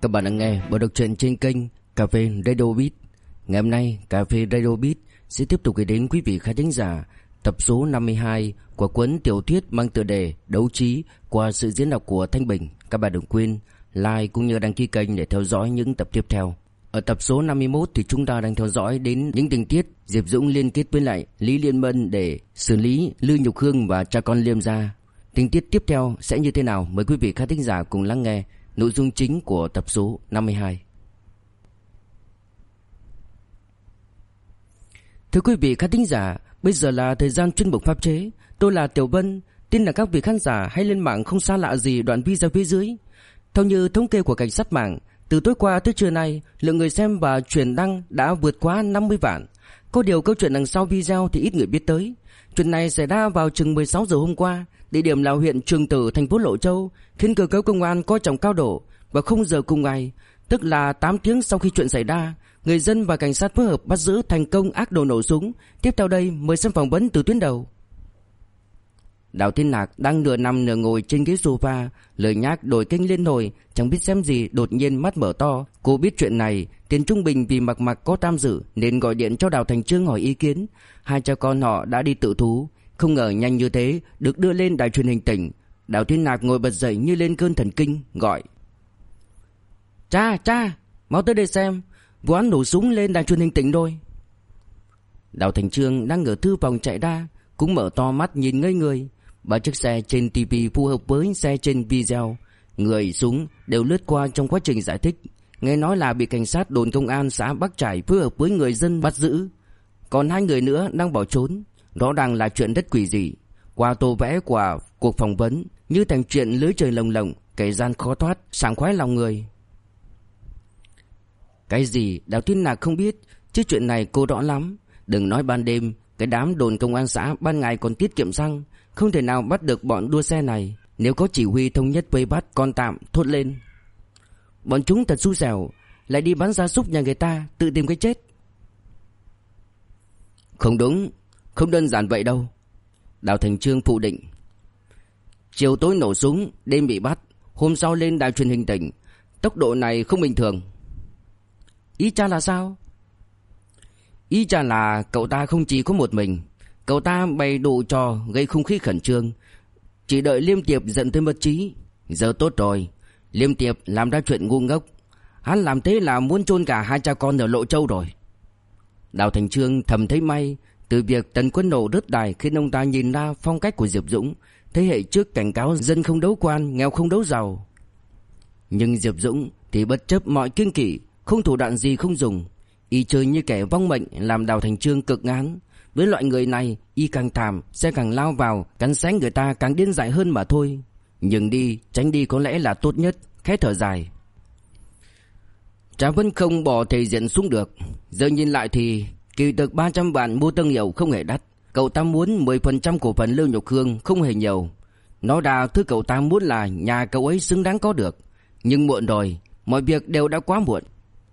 Các bạn đang nghe bộ đọc truyện trên kênh Cà phê Radio Beat. Ngày hôm nay Cà phê Radio Beat sẽ tiếp tục gửi đến quý vị khán thính giả tập số 52 của cuốn tiểu thuyết mang tựa đề Đấu Trí qua sự diễn đọc của Thanh Bình. Các bạn đừng quên like cũng như đăng ký kênh để theo dõi những tập tiếp theo. Ở tập số 51 thì chúng ta đang theo dõi đến những tình tiết Diệp Dũng liên kết với lại Lý Liên Mân để xử lý Lư Nhục Hương và cha con Liêm gia. Tình tiết tiếp theo sẽ như thế nào? Mời quý vị khán thính giả cùng lắng nghe nội dung chính của tập số 52. Thưa quý vị khán thính giả, bây giờ là thời gian chuyên mục pháp chế. Tôi là Tiểu Vân, tin là các vị khán giả hay lên mạng không xa lạ gì đoạn video phía dưới. Theo như thống kê của cảnh sát mạng, từ tối qua tới trưa nay, lượng người xem và chuyển đăng đã vượt quá 50 vạn. Có điều câu chuyện đằng sau video thì ít người biết tới. Chuyện này xảy ra vào chừng 16 giờ hôm qua, địa điểm là huyện Trường Tử, thành phố Lộ Châu, khiến cơ cấu công an coi trọng cao độ. Và 0 giờ cùng ngày, tức là 8 tiếng sau khi chuyện xảy ra, người dân và cảnh sát phối hợp bắt giữ thành công ác đồ nổ súng. Tiếp theo đây mời xem phỏng vấn từ tuyến đầu. Đào Thiên Lạc đang nửa nằm nửa ngồi trên ghế sofa, lời nhác đổi kênh lên hồi, chẳng biết xem gì, đột nhiên mắt mở to. Cô biết chuyện này, Tiền Trung Bình vì Mặc có tham dự nên gọi điện cho Đào Thành Trương hỏi ý kiến. Hai cha con họ đã đi tự thú, không ngờ nhanh như thế được đưa lên đài truyền hình tỉnh. Đào Thiên Lạc ngồi bật dậy như lên cơn thần kinh, gọi: Cha, mau tới đây xem, vụ án nổ súng lên đài truyền hình tỉnh rồi. Đào Thành Trương đang ở thư phòng chạy ra, cũng mở to mắt nhìn ngây người. Ba chiếc xe trên TV phù hợp với xe trên video, người súng đều lướt qua trong quá trình giải thích. Nghe nói là bị cảnh sát đồn công an xã Bắc Trải phối hợp với người dân bắt giữ. Còn 2 người nữa đang bỏ trốn. Rõ ràng là chuyện rất quỷ dị. Qua tô vẽ của cuộc phỏng vấn, như thành chuyện lưới trời lồng lộng, kẻ gian khó thoát, sảng khoái lòng người. Cái gì Đào Thiên Lạc không biết, chứ chuyện này cô rõ lắm. Đừng nói ban đêm, cái đám đồn công an xã ban ngày còn tiết kiệm xăng, không thể nào bắt được bọn đua xe này. Nếu có chỉ huy thống nhất vây bắt còn tạm, thốt lên: bọn chúng thật xui xẻo, lại đi bắn gia súc nhà người ta, tự tìm cái chết. Không đúng, không đơn giản vậy đâu. Đào Thành Trương phủ định: chiều tối nổ súng, đêm bị bắt, hôm sau lên đài truyền hình tỉnh, tốc độ này không bình thường. Ý cha là sao? Ý cha là cậu ta không chỉ có một mình. Cậu ta bày đủ trò gây không khí khẩn trương, chỉ đợi Liêm Tiệp giận tới mất trí. Giờ tốt rồi, Liêm Tiệp làm ra chuyện ngu ngốc. Hắn làm thế là muốn chôn cả hai cha con ở Lộ Châu rồi. Đào Thành Trương thầm thấy may từ việc Tần Quân Nổ rớt đài, khiến ông ta nhìn ra phong cách của Diệp Dũng. Thế hệ trước cảnh cáo dân không đấu quan, nghèo không đấu giàu. Nhưng Diệp Dũng thì bất chấp mọi kiêng kỵ, không thủ đoạn gì không dùng. Y chơi như kẻ vong mệnh, làm Đào Thành Trương cực ngán. Với loại người này, y càng thảm sẽ càng lao vào, cắn xé người ta càng điên dại hơn mà thôi. Nhưng tránh đi có lẽ là tốt nhất. Khẽ thở dài, Trà vẫn không bỏ thể diện xuống được. Giờ nhìn lại thì kỳ thực 300 vạn mua Tân Hiệu không hề đắt. Cậu ta muốn 10% cổ phần Lưu Nhục Hương không hề nhiều. Nó đã thứ cậu ta muốn là nhà cậu ấy xứng đáng có được. Nhưng muộn rồi, mọi việc đều đã quá muộn.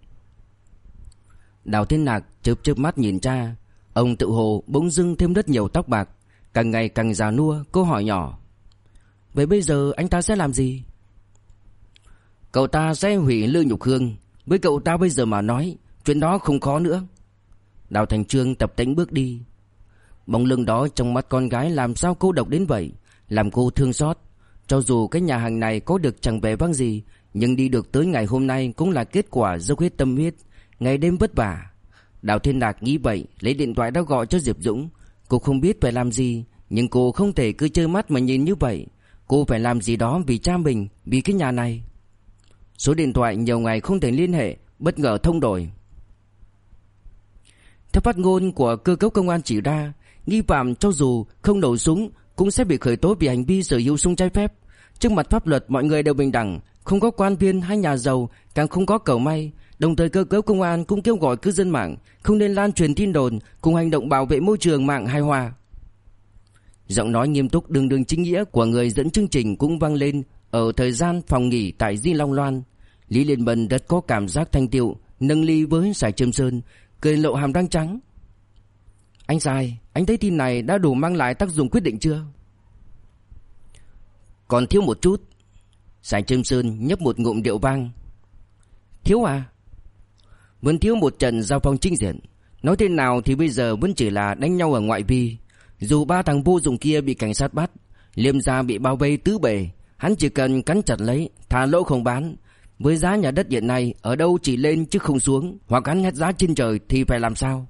Đào Thiên Lạc chớp mắt nhìn cha. Ông tự hồ bỗng dưng thêm rất nhiều tóc bạc, càng ngày càng già nua. Cô hỏi nhỏ: vậy bây giờ anh ta sẽ làm gì? Cậu ta sẽ hủy Lưu Nhục Hương. Với cậu ta bây giờ mà nói, chuyện đó không khó nữa. Đào Thành Trương tập tễnh bước đi. Bóng lưng đó trong mắt con gái làm sao cô độc đến vậy, làm cô thương xót. Cho dù cái nhà hàng này có được chẳng vẻ vang gì, nhưng đi được tới ngày hôm nay cũng là kết quả dốc hết tâm huyết, ngày đêm vất vả. Đào Thiên Lạc nghĩ vậy, lấy điện thoại đã gọi cho Diệp Dũng. Cô không biết phải làm gì, nhưng cô không thể cứ trơ mắt mà nhìn như vậy. Cô phải làm gì đó vì cha mình, vì cái nhà này. Số điện thoại nhiều ngày không thể liên hệ, bất ngờ thông đổi. Theo phát ngôn của cơ cấu công an chỉ ra, nghi phạm cho dù không nổ súng cũng sẽ bị khởi tố vì hành vi sở hữu súng trái phép. Trước mặt pháp luật mọi người đều bình đẳng, không có quan viên hay nhà giàu, càng không có cẩu may. Đồng thời cơ cấu công an cũng kêu gọi cư dân mạng không nên lan truyền tin đồn, cùng hành động bảo vệ môi trường mạng hài hòa. Giọng nói nghiêm túc đường chính nghĩa của người dẫn chương trình cũng vang lên ở thời gian phòng nghỉ tại Di Long Loan. Lý Liên Bân rất có cảm giác thanh tiệu, nâng ly với Sài Trâm Sơn, cười lộ hàm răng trắng. Anh Sài, anh thấy tin này đã đủ mang lại tác dụng quyết định chưa? Còn thiếu một chút. Sài Trâm Sơn nhấp một ngụm rượu vang. Thiếu à? Vẫn thiếu một trận giao phong chính diện. Nói thế nào thì bây giờ vẫn chỉ là đánh nhau ở ngoại vi. Dù 3 thằng vô dụng kia bị cảnh sát bắt, Liêm gia bị bao vây tứ bề, hắn chỉ cần cắn chặt lấy, thả lỗ không bán. Với giá nhà đất hiện nay, ở đâu chỉ lên chứ không xuống, hoặc hắn hét giá trên trời thì phải làm sao?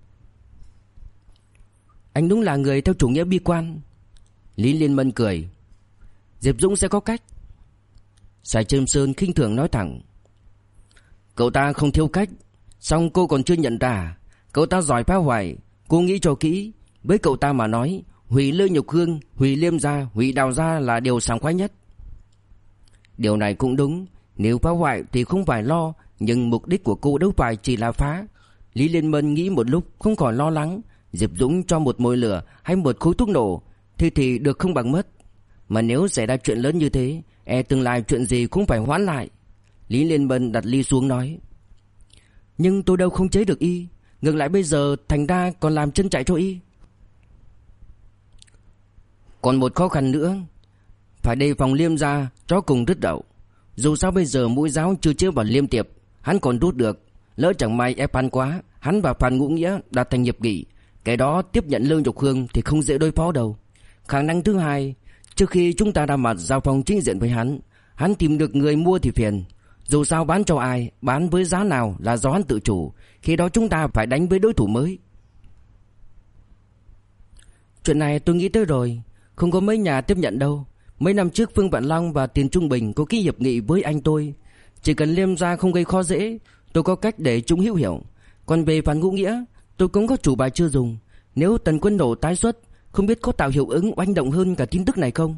Anh đúng là người theo chủ nghĩa bi quan. Lý Liên Mân cười. Diệp Dũng sẽ có cách. Sài Trơm Sơn khinh thường nói thẳng. Cậu ta không thiếu cách, song cô còn chưa nhận ra. Cậu ta giỏi phá hoại, cô nghĩ cho kỹ. Với cậu ta mà nói, hủy Lê Nhục Hương, hủy Liêm gia, hủy Đào gia là điều sảng khoái nhất. Điều này cũng đúng. Nếu phá hoại thì không phải lo, nhưng mục đích của cô đâu phải chỉ là phá. Lý Liên Mân nghĩ một lúc không còn lo lắng. Diệp Dũng cho một mồi lửa hay một khối thuốc nổ thì được không bằng mất. Mà nếu xảy ra chuyện lớn như thế, tương lai chuyện gì cũng phải hoãn lại. Lý Liên Mân đặt ly xuống nói. Nhưng tôi đâu không chế được y, ngược lại bây giờ thành ra còn làm chân chạy cho y. Còn một khó khăn nữa, phải đề phòng Liêm gia chó cùng rứt đậu. Dù sao bây giờ mũi giáo chưa chiếu vào Liêm Tiệp, hắn còn rút được. Lỡ chẳng may ép hắn quá, hắn và Phan Ngũ Nghĩa đạt thành hiệp nghị, cái đó tiếp nhận Lương Nhục Hương thì không dễ đối phó đâu. Khả năng thứ hai, trước khi chúng ta ra mặt giao phong chính diện với hắn tìm được người mua thì phiền. Dù sao bán cho ai, bán với giá nào là do hắn tự chủ. Khi đó chúng ta phải đánh với đối thủ mới. Chuyện này tôi nghĩ tới rồi, không có mấy nhà tiếp nhận đâu. Mấy năm trước Phương Vạn Long và Tiền Trung Bình có ký hiệp nghị với anh tôi. Chỉ cần Liêm gia không gây khó dễ, tôi có cách để chúng hữu hiểu. Còn về Phan Ngũ Nghĩa, tôi cũng có chủ bài chưa dùng. Nếu Tần Quân Nổ tái xuất, không biết có tạo hiệu ứng oanh động hơn cả tin tức này không?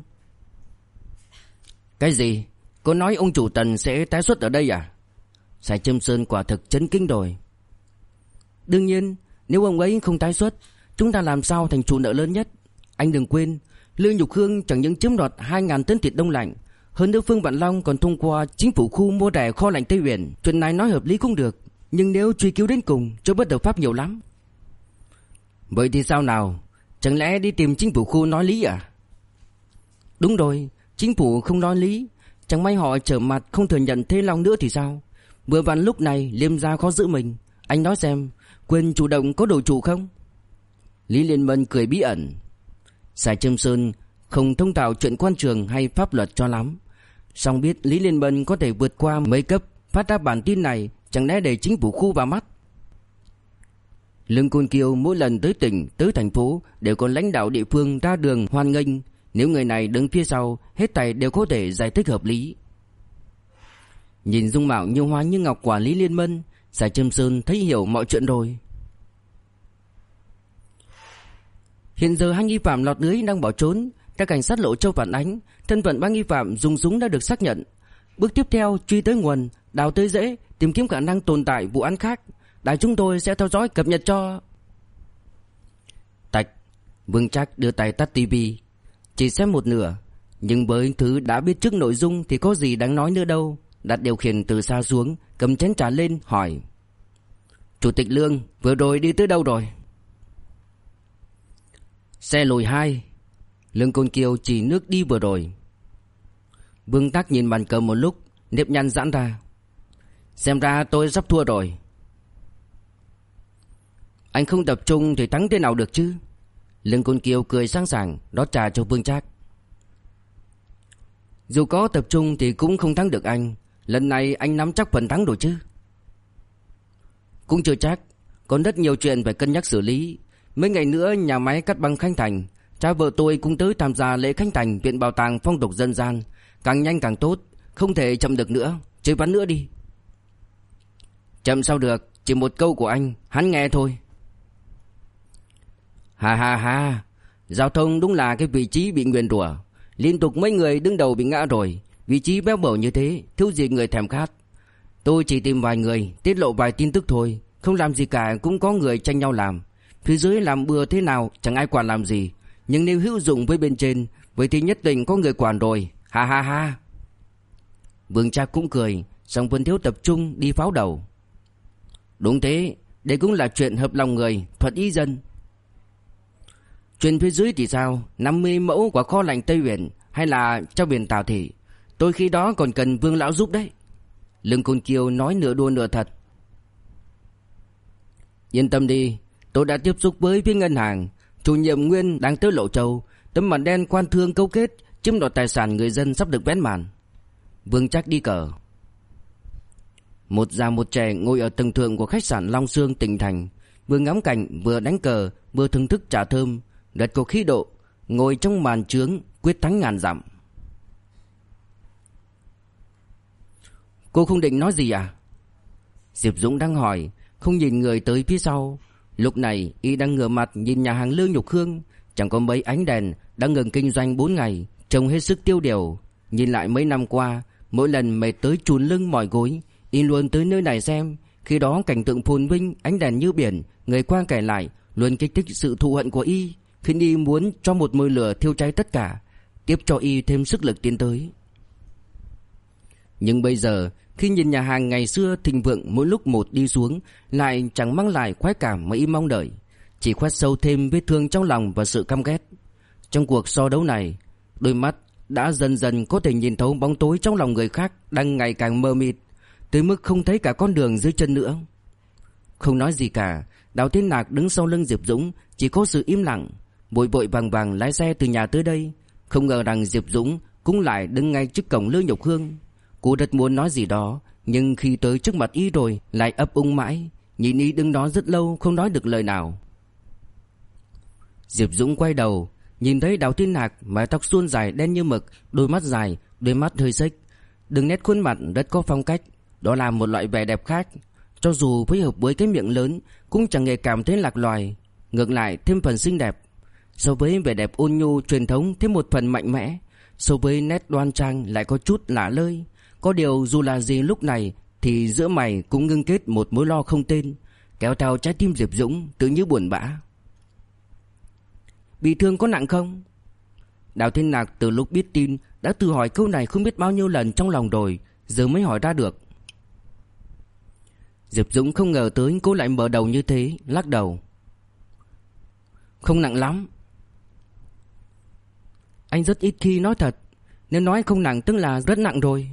Cái gì? Cô nói ông chủ Tần sẽ tái xuất ở đây à? Sài Trâm Sơn quả thực chấn kinh rồi. Đương nhiên, nếu ông ấy không tái xuất, chúng ta làm sao thành chủ nợ lớn nhất? Anh đừng quên, Lương Nhục Hương chẳng những chiếm đoạt 2.000 tấn thịt đông lạnh, hơn nữa Phương Vạn Long còn thông qua chính phủ khu mua rẻ kho lạnh Tây Uyển. Chuyện này nói hợp lý cũng được, nhưng nếu truy cứu đến cùng, cho bất hợp pháp nhiều lắm. Vậy thì sao nào? Chẳng lẽ đi tìm chính phủ khu nói lý à? Đúng rồi, chính phủ không nói lý. Chẳng may họ trở mặt không thừa nhận Thế Long nữa thì sao? Vừa vặn lúc này Liêm gia khó giữ mình. Anh nói xem, quyền chủ động có đổi chủ không? Lý Liên Mân cười bí ẩn. Sài Trâm Sơn không thông thạo chuyện quan trường hay pháp luật cho lắm, song biết Lý Liên Mân có thể vượt qua mấy cấp phát ra bản tin này, chẳng lẽ để chính phủ khu vào mắt. Lương Côn Kiều mỗi lần tới tỉnh, tới thành phố đều có lãnh đạo địa phương ra đường hoan nghênh. Nếu người này đứng phía sau, hết thảy đều có thể giải thích hợp lý. Nhìn dung mạo như hoa như ngọc của Lý Liên Mân, Sài Trâm Sơn thấy hiểu mọi chuyện rồi. Hiện giờ 2 nghi phạm lọt lưới đang bỏ trốn. Các cảnh sát Lộ Châu phản ánh thân phận 3 nghi phạm dùng súng đã được xác nhận. Bước tiếp theo truy tới nguồn, đào tới rễ, tìm kiếm khả năng tồn tại vụ án khác. Đài chúng tôi sẽ theo dõi cập nhật cho. Tạch. Vương Trác đưa tay tắt tivi. Chỉ xem một nửa, nhưng với thứ đã biết trước nội dung thì có gì đáng nói nữa đâu. Đặt điều khiển từ xa xuống, cầm chén trà lên hỏi: Chủ tịch Lương, vừa rồi đi tới đâu rồi? Xe lùi 2. Lương Côn Kiều chỉ nước đi vừa rồi. Vương Trác nhìn bàn cờ một lúc, nếp nhăn giãn ra. Xem ra tôi sắp thua rồi. Anh không tập trung thì thắng thế nào được chứ? Lương Côn Kiều cười sáng sảng rót trà cho Vương Trác. Dù có tập trung thì cũng không thắng được anh. Lần này anh nắm chắc phần thắng rồi chứ? Cũng chưa chắc, còn rất nhiều chuyện phải cân nhắc xử lý. Mấy ngày nữa nhà máy cắt băng khánh thành, cha vợ tôi cũng tới tham gia lễ khánh thành Viện Bảo tàng Phong tục Dân gian. Càng nhanh càng tốt, không thể chậm được nữa. Chơi ván nữa đi. Chậm sao được, chỉ một câu của anh, hắn nghe thôi. Ha ha ha, giao thông đúng là cái vị trí bị nguyền rủa. Liên tục mấy người đứng đầu bị ngã rồi. Vị trí béo bở như thế, thiếu gì người thèm khát. Tôi chỉ tìm vài người, tiết lộ vài tin tức thôi. Không làm gì cả cũng có người tranh nhau làm. Phía dưới làm bừa thế nào chẳng ai quản làm gì. Nhưng nếu hữu dụng với bên trên, vậy thì nhất định có người quản rồi. Ha ha ha. Vương Trác cũng cười, song vẫn thiếu tập trung đi pháo đầu. Đúng thế, đây cũng là chuyện hợp lòng người, thuận ý dân. Chuyện phía dưới thì sao? 50 mẫu của kho lạnh Tây Uyển hay là trao biển Tào Thị? Tôi khi đó còn cần Vương lão giúp đấy. Lương Côn Kiều nói nửa đùa nửa thật. Yên tâm đi, tôi đã tiếp xúc với phía ngân hàng. Chủ nhiệm Nguyên đang tới Lộ Châu. Tấm màn đen quan thương cấu kết chiếm đoạt tài sản người dân sắp được vén màn. Vương Trác đi cờ. Một già một trẻ ngồi ở tầng thượng của khách sạn Long Xương tỉnh thành, vừa ngắm cảnh vừa đánh cờ vừa thưởng thức trà thơm, rất có khí độ, ngồi trong màn trướng quyết thắng ngàn dặm. Cô không định nói gì à? Diệp Dũng đang hỏi, không nhìn người tới phía sau. Lúc này y đang ngửa mặt nhìn nhà hàng Lương Nhục Hương, chẳng có mấy ánh đèn, đã ngừng kinh doanh 4 ngày, trông hết sức tiêu điều. Nhìn lại mấy năm qua, mỗi lần mệt tới chùn lưng mỏi gối, y luôn tới nơi này xem. Khi đó cảnh tượng phồn vinh, ánh đèn như biển, người qua kẻ lại, luôn kích thích sự thù hận của y, khiến y muốn cho một mồi lửa thiêu cháy tất cả, tiếp cho y thêm sức lực tiến tới. Nhưng bây giờ, khi nhìn nhà hàng ngày xưa thịnh vượng mỗi lúc một đi xuống, lại chẳng mang lại khoái cảm mà y mong đợi, chỉ khoét sâu thêm vết thương trong lòng và sự căm ghét. Trong cuộc so đấu này, đôi mắt đã dần dần có thể nhìn thấu bóng tối trong lòng người khác đang ngày càng mờ mịt, tới mức không thấy cả con đường dưới chân nữa. Không nói gì cả, Đào Thiên Nạc đứng sau lưng Diệp Dũng, chỉ có sự im lặng, vội vội vàng vàng lái xe từ nhà tới đây. Không ngờ rằng Diệp Dũng cũng lại đứng ngay trước cổng Lương Nhục Hương. Cô rất muốn nói gì đó, nhưng khi tới trước mặt y rồi lại ấp úng mãi, nhìn y đứng đó rất lâu không nói được lời nào. Diệp Dũng quay đầu, nhìn thấy Đào Thiên Nạc, mái tóc suôn dài đen như mực, đôi mắt dài, đôi mắt hơi xếch, đường nét khuôn mặt rất có phong cách, đó là một loại vẻ đẹp khác. Cho dù phối hợp với cái miệng lớn cũng chẳng hề cảm thấy lạc loài, ngược lại thêm phần xinh đẹp. So với vẻ đẹp ôn nhu truyền thống thêm một phần mạnh mẽ, so với nét đoan trang lại có chút lạ lơi. Có điều dù là gì lúc này thì giữa mày cũng ngưng kết một mối lo không tên, kéo theo trái tim Diệp Dũng tự như buồn bã. Bị thương có nặng không? Đào Thiên Nạc từ lúc biết tin đã tự hỏi câu này không biết bao nhiêu lần trong lòng rồi, giờ mới hỏi ra được. Diệp Dũng không ngờ tới cô lại mở đầu như thế, lắc đầu. Không nặng lắm. Anh rất ít khi nói thật, nếu nói không nặng tức là rất nặng rồi.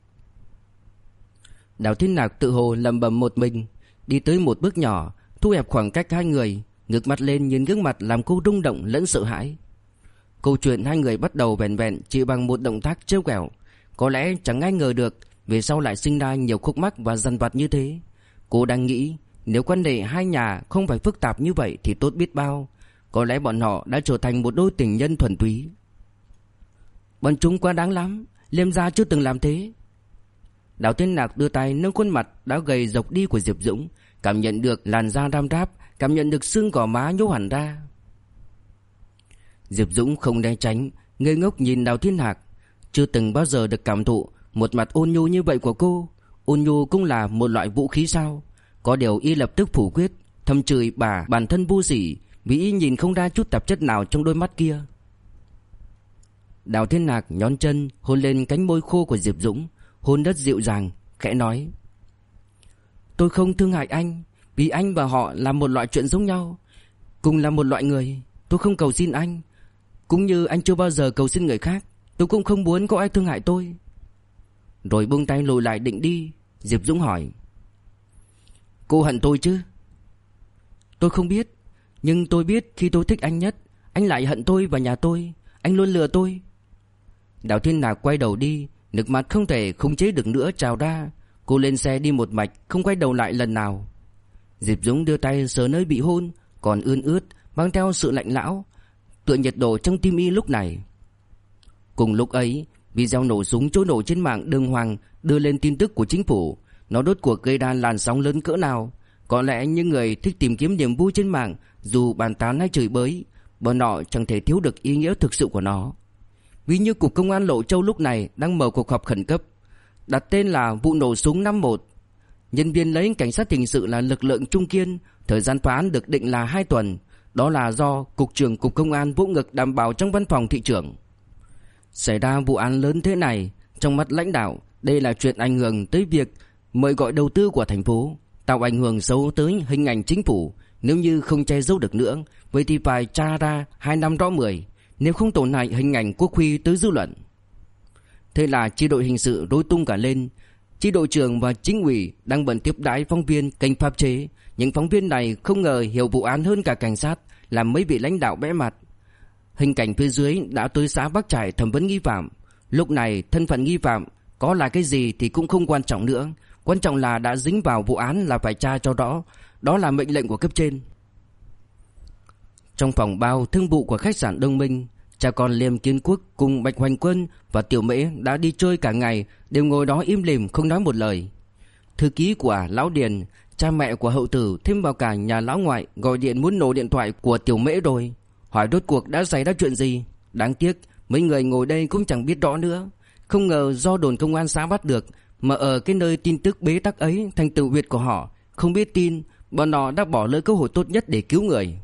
Đào Thiên Nạc tự hồ lẩm bẩm một mình, đi tới một bước nhỏ, thu hẹp khoảng cách hai người, ngước mặt lên nhìn gương mặt làm cô rung động lẫn sợ hãi. Câu chuyện hai người bắt đầu vẹn vẹn chỉ bằng một động tác trêu ghẹo, có lẽ chẳng ai ngờ được về sau lại sinh ra nhiều khúc mắc và dằn vặt như thế. Cô đang nghĩ nếu quan hệ hai nhà không phải phức tạp như vậy thì tốt biết bao, có lẽ bọn họ đã trở thành một đôi tình nhân thuần túy. Bọn chúng quá đáng lắm, Liêm gia chưa từng làm thế. Đào Thiên Nạc đưa tay nâng khuôn mặt đã gầy rộc đi của Diệp Dũng, cảm nhận được làn da rám ráp, cảm nhận được xương gò má nhô hẳn ra. Diệp Dũng không né tránh, ngây ngốc nhìn Đào Thiên Nạc, chưa từng bao giờ được cảm thụ một mặt ôn nhu như vậy của cô. Ôn nhu cũng là một loại vũ khí sao? Có điều y lập tức phủ quyết, thầm chửi bà bản thân vô sỉ vì y nhìn không ra chút tạp chất nào trong đôi mắt kia. Đào Thiên Nạc nhón chân hôn lên cánh môi khô của Diệp Dũng, hôn rất dịu dàng, khẽ nói: Tôi không thương hại anh, vì anh và họ là một loại chuyện giống nhau, cùng là một loại người. Tôi không cầu xin anh, cũng như anh chưa bao giờ cầu xin người khác. Tôi cũng không muốn có ai thương hại tôi. Rồi buông tay lùi lại định đi. Diệp Dũng hỏi: Cô hận tôi chứ? Tôi không biết, nhưng tôi biết khi tôi thích anh nhất, anh lại hận tôi và nhà tôi. Anh luôn lừa tôi. Đào Thiên Nạc quay đầu đi, nước mắt không thể khống chế được nữa trào ra. Cô lên xe đi một mạch, không quay đầu lại lần nào. Diệp Dũng đưa tay sờ nơi bị hôn, còn ươn ướt, mang theo sự lạnh lẽo, tựa nhiệt độ trong tim y lúc này. Cùng lúc ấy, video nổ súng trôi nổ trên mạng đường hoàng đưa lên tin tức của chính phủ. Nó rốt cuộc gây ra làn sóng lớn cỡ nào? Có lẽ những người thích tìm kiếm niềm vui trên mạng, dù bàn tán hay chửi bới, bọn họ chẳng thể thiếu được ý nghĩa thực sự của nó. Ví như Cục Công an Lộ Châu lúc này đang mở cuộc họp khẩn cấp, đặt tên là vụ nổ súng 51. Nhân viên lấy cảnh sát hình sự là lực lượng trung kiên, thời gian phá án được định là 2 tuần. Đó là do Cục trưởng Cục Công an vỗ ngực đảm bảo trong văn phòng thị trưởng. Xảy ra vụ án lớn thế này, trong mắt lãnh đạo, đây là chuyện ảnh hưởng tới việc mời gọi đầu tư của thành phố, tạo ảnh hưởng xấu tới hình ảnh chính phủ. Nếu như không che giấu được nữa, vậy thì phải tra ra 2 năm rõ 10, nếu không tổn hại hình ảnh quốc huy tới dư luận. Thế là chi đội hình sự rối tung cả lên. Chi đội trưởng và chính ủy đang bận tiếp đãi phóng viên kênh pháp chế. Những phóng viên này không ngờ hiểu vụ án hơn cả cảnh sát, làm mấy vị lãnh đạo bẽ mặt. Hình cảnh phía dưới đã tới xã Bắc Trại thẩm vấn nghi phạm. Lúc này thân phận nghi phạm có là cái gì thì cũng không quan trọng nữa. Quan trọng là đã dính vào vụ án là phải tra cho rõ. Đó là mệnh lệnh của cấp trên. Trong phòng bao thương vụ của khách sạn Đông Minh, cha con Liêm Kiến Quốc cùng Bạch Hoành Quân và Tiểu Mễ đã đi chơi cả ngày, đều ngồi đó im lìm không nói một lời. Thư ký của Lão Điền, cha mẹ của Hậu Tử, thêm vào cả nhà Lão Ngoại gọi điện muốn nổ điện thoại của Tiểu Mễ rồi, hỏi rốt cuộc đã xảy ra chuyện gì. Đáng tiếc mấy người ngồi đây cũng chẳng biết rõ nữa. Không ngờ do đồn công an xã bắt được, mà ở cái nơi tin tức bế tắc ấy thành tự huyệt của họ, không biết tin, bọn họ đã bỏ lỡ cơ hội tốt nhất để cứu người.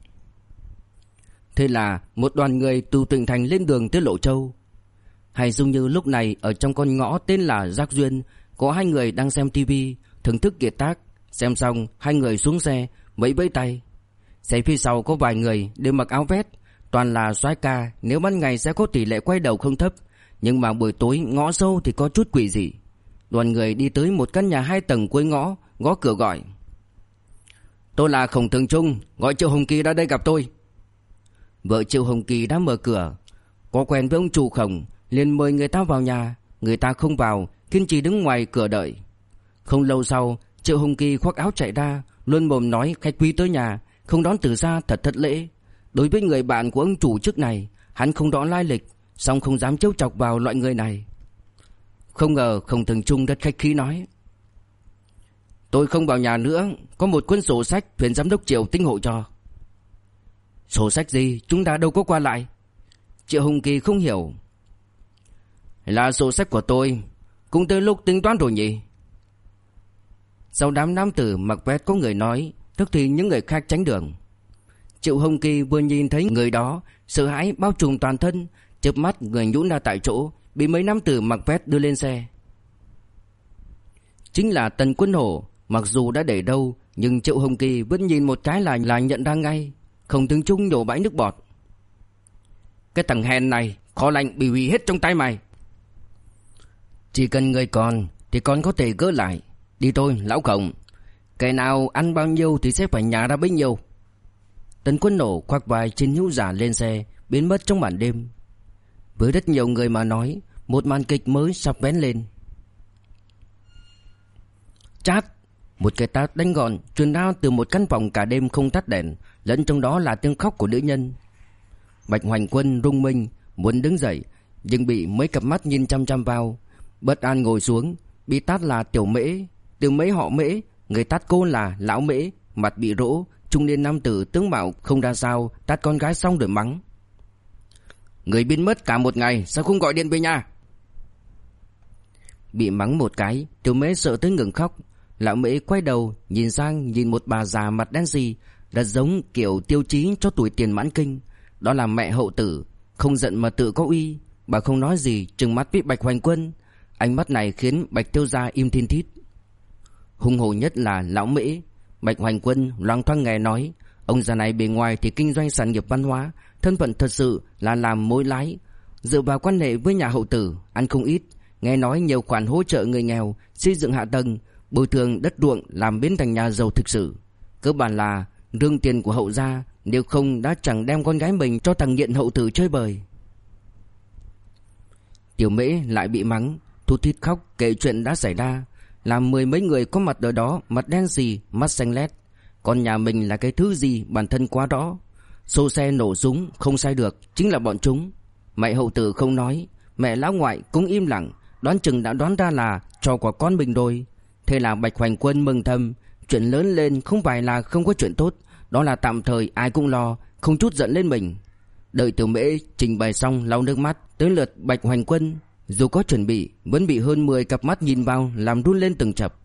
Thế là một đoàn người từ tỉnh thành lên đường tới Lộ Châu. Hay dung như lúc này ở trong con ngõ tên là Giác Duyên, có hai người đang xem tivi thưởng thức kiệt tác. Xem xong hai người xuống xe vẫy vẫy tay. Xe phía sau có vài người đều mặc áo vest, toàn là soái ca. Nếu ban ngày sẽ có tỷ lệ quay đầu không thấp, nhưng mà buổi tối ngõ sâu thì có chút quỷ dị. Đoàn người đi tới một căn nhà 2 tầng cuối ngõ, gõ cửa gọi: "Tôi là Khổng Thường Trung, gọi Triệu Hồng Kỳ ra đây gặp tôi." Vợ Triệu Hồng Kỳ đã mở cửa, có quen với ông chủ Khổng, liền mời người ta vào nhà. Người ta không vào, kiên trì đứng ngoài cửa đợi. Không lâu sau, Triệu Hồng Kỳ khoác áo chạy ra, luôn mồm nói khách quý tới nhà, không đón từ xa thật thất lễ. Đối với người bạn của ông chủ trước này, hắn không rõ lai lịch, song không dám trêu chọc vào loại người này. Không ngờ Khổng Thường Trung rất khách khí nói: "Tôi không vào nhà nữa, có một cuốn sổ sách phiền giám đốc Triệu tinh hộ cho." "Sổ sách gì? Chúng ta đâu có qua lại." Triệu Hồng Kỳ không hiểu. "Là sổ sách của tôi, cũng tới lúc tính toán rồi nhỉ." Sau đám nam tử mặc vest có người nói, tức thì những người khác tránh đường. Triệu Hồng Kỳ vừa nhìn thấy người đó, sợ hãi bao trùm toàn thân, chớp mắt người nhũn ra tại chỗ, bị mấy nam tử mặc vest đưa lên xe. Chính là Tần Quân Hổ. Mặc dù đã để đâu, nhưng Triệu Hồng Kỳ vẫn nhìn một cái là nhận ra ngay. Khổng Thường Trung nhổ bãi nước bọt: "Cái thằng hèn này, kho lạnh bị hủy hết trong tay mày." "Chỉ cần người còn thì con có thể gỡ lại. Đi thôi lão Khổng, cái nào ăn bao nhiêu thì sẽ phải nhả ra bấy nhiêu." Tần Quân Hổ khoác vai trên hữu giả lên xe, biến mất trong màn đêm. Với rất nhiều người mà nói, một màn kịch mới sắp vén lên. Chát! Một cái tát đánh gọn truyền ra từ một căn phòng cả đêm không tắt đèn, lẫn trong đó là tiếng khóc của nữ nhân. Bạch Hoành Quân rung mình muốn đứng dậy, nhưng bị mấy cặp mắt nhìn chăm chăm vào, bất an ngồi xuống. Bị tát là Tiểu Mễ, Tiểu Mễ họ Mễ, người tát cô là Lão Mễ, mặt bị rỗ, trung niên nam tử tướng mạo không ra sao, tát con gái xong rồi mắng: "Người biến mất cả một ngày, sao không gọi điện về nhà?" Bị mắng một cái, Tiểu Mễ sợ tới ngừng khóc. Lão Mễ quay đầu nhìn sang, nhìn một bà già mặt đen xì, rất giống kiểu tiêu chí cho tuổi tiền mãn kinh. Đó là mẹ Hậu Tử, không giận mà tự có uy. Bà không nói gì, trừng mắt với Bạch Hoành Quân. Ánh mắt này khiến Bạch Tiêu gia im thiên thít. Hung hồ nhất là Lão Mễ. Bạch Hoành Quân loáng thoáng nghe nói, ông già này bề ngoài thì kinh doanh sản nghiệp văn hóa, thân phận thật sự là làm mối lái. Dựa vào quan hệ với nhà Hậu Tử, ăn không ít. Nghe nói nhiều khoản hỗ trợ người nghèo, xây dựng hạ tầng, bồi thường đất ruộng, làm biến thành nhà giàu thực sự. Cơ bản là rương tiền của Hậu gia, nếu không đã chẳng đem con gái mình cho thằng nghiện Hậu Tử chơi bời. Tiểu Mễ lại bị mắng, thút thít khóc kể chuyện đã xảy ra, làm mười mấy người có mặt ở đó mặt đen xì, mắt xanh lét. Con nhà mình là cái thứ gì bản thân quá rõ. Xô xe nổ súng không sai được, chính là bọn chúng. Mẹ Hậu Tử không nói, mẹ Lão Ngoại cũng im lặng, đoán chừng đã đoán ra là trò của con mình rồi. Thế là Bạch Hoành Quân mừng thầm, chuyện lớn lên không phải là không có chuyện tốt, đó là tạm thời ai cũng lo, không chút giận lên mình. Đợi Tiểu Mễ trình bày xong lau nước mắt, tới lượt Bạch Hoành Quân, dù có chuẩn bị vẫn bị hơn 10 cặp mắt nhìn vào làm run lên từng chập.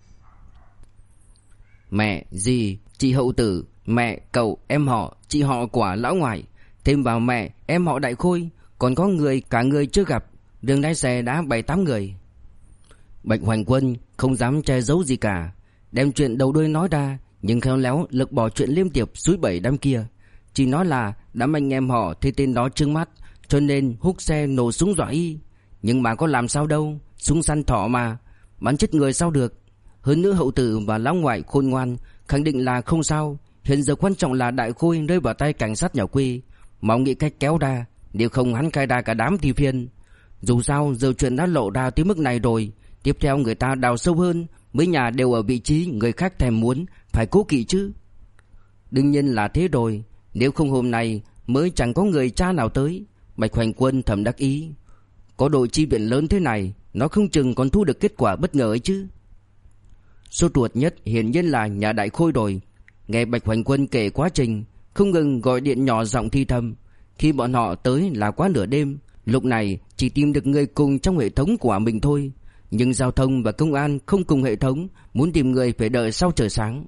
Mẹ, dì, chị Hậu Tử, mẹ, cậu, em họ, chị họ của Lão Ngoại, thêm vào mẹ, em họ Đại Khôi, còn có cả người chưa gặp, đường lái xe đã 7-8 người. Bạch Hoành Quân không dám che giấu gì cả, đem chuyện đầu đuôi nói ra, nhưng khéo léo lược bỏ chuyện liêm tiệp suối bẩy đám kia. Chỉ nói là đám anh em họ thấy tên đó trừng mắt, cho nên húc xe nổ súng dọa y. Nhưng mà có làm sao đâu, súng săn thỏ mà. bắn chết người sao được. Hơn nữa Hậu Tử và lão ngoại khôn ngoan, khẳng định là không sao. Hiện giờ quan trọng là Đại Khôi rơi vào tay cảnh sát nhà quê, mau nghĩ cách kéo ra, nếu không hắn cai ra cả đám thì phiền. Dù sao giờ chuyện đã lộ ra tới mức này rồi, tiếp theo người ta đào sâu hơn, mấy nhà đều ở vị trí người khác thèm muốn, phải cố kỵ chứ. Đương nhiên là thế rồi, nếu không hôm nay mới chẳng có người cha nào tới. Bạch Hoành Quân thầm đắc ý, có đội chi viện lớn thế này, nó không chừng còn thu được kết quả bất ngờ ấy chứ. Sốt ruột nhất hiển nhiên là nhà Đại Khôi rồi. Nghe Bạch Hoành Quân kể quá trình, không ngừng gọi điện nhỏ giọng thi thầm. Khi bọn họ tới là quá nửa đêm, lúc này chỉ tìm được người cùng trong hệ thống của mình thôi. Nhưng giao thông và công an không cùng hệ thống, muốn tìm người phải đợi sau trời sáng.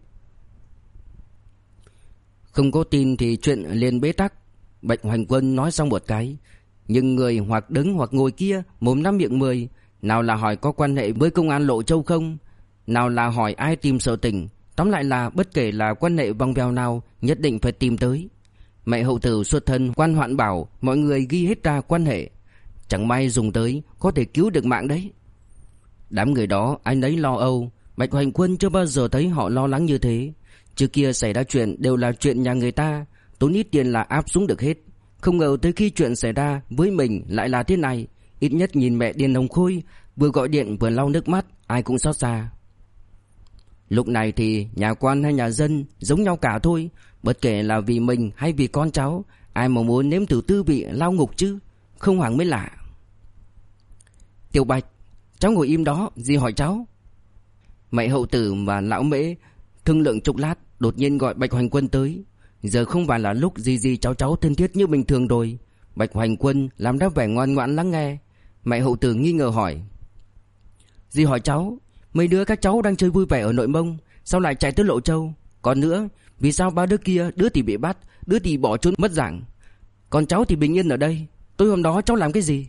Không có tin thì chuyện liền bế tắc. Bạch Hoành Quân nói xong một cái, nhưng người hoặc đứng hoặc ngồi kia mồm năm miệng mười, nào là hỏi có quan hệ với công an Lộ Châu không, nào là hỏi ai tìm Sở Tỉnh. Tóm lại là bất kể là quan hệ vòng vèo nào nhất định phải tìm tới. Mẹ Hậu Tử xuất thân quan hoạn bảo mọi người ghi hết ra quan hệ, chẳng may dùng tới có thể cứu được mạng đấy. Đám người đó anh ấy lo âu, Bạch Hoành Quân chưa bao giờ thấy họ lo lắng như thế. Trước kia xảy ra chuyện đều là chuyện nhà người ta, tốn ít tiền là áp xuống được hết. Không ngờ tới khi chuyện xảy ra với mình lại là thế này. Ít nhất nhìn mẹ điên hồng khôi, vừa gọi điện vừa lau nước mắt, ai cũng xót xa. Lúc này thì nhà quan hay nhà dân giống nhau cả thôi, bất kể là vì mình hay vì con cháu, ai mà muốn nếm thử tư vị lao ngục chứ, không hoảng mới lạ. Tiểu Bạch, cháu ngồi im đó, dì hỏi cháu. Mẹ Hậu Tử và lão Mễ thương lượng chốc lát, đột nhiên gọi Bạch Hoành Quân tới. Giờ không phải là lúc dì cháu thân thiết như bình thường rồi. Bạch Hoành Quân làm ra vẻ ngoan ngoãn lắng nghe. Mẹ Hậu Tử nghi ngờ hỏi, dì hỏi cháu, mấy đứa các cháu đang chơi vui vẻ ở Nội Mông, sao lại chạy tới Lộ Châu? Còn nữa, vì sao ba đứa kia, đứa thì bị bắt, đứa thì bỏ trốn mất dạng, còn cháu thì bình yên ở đây? Tối hôm đó cháu làm cái gì?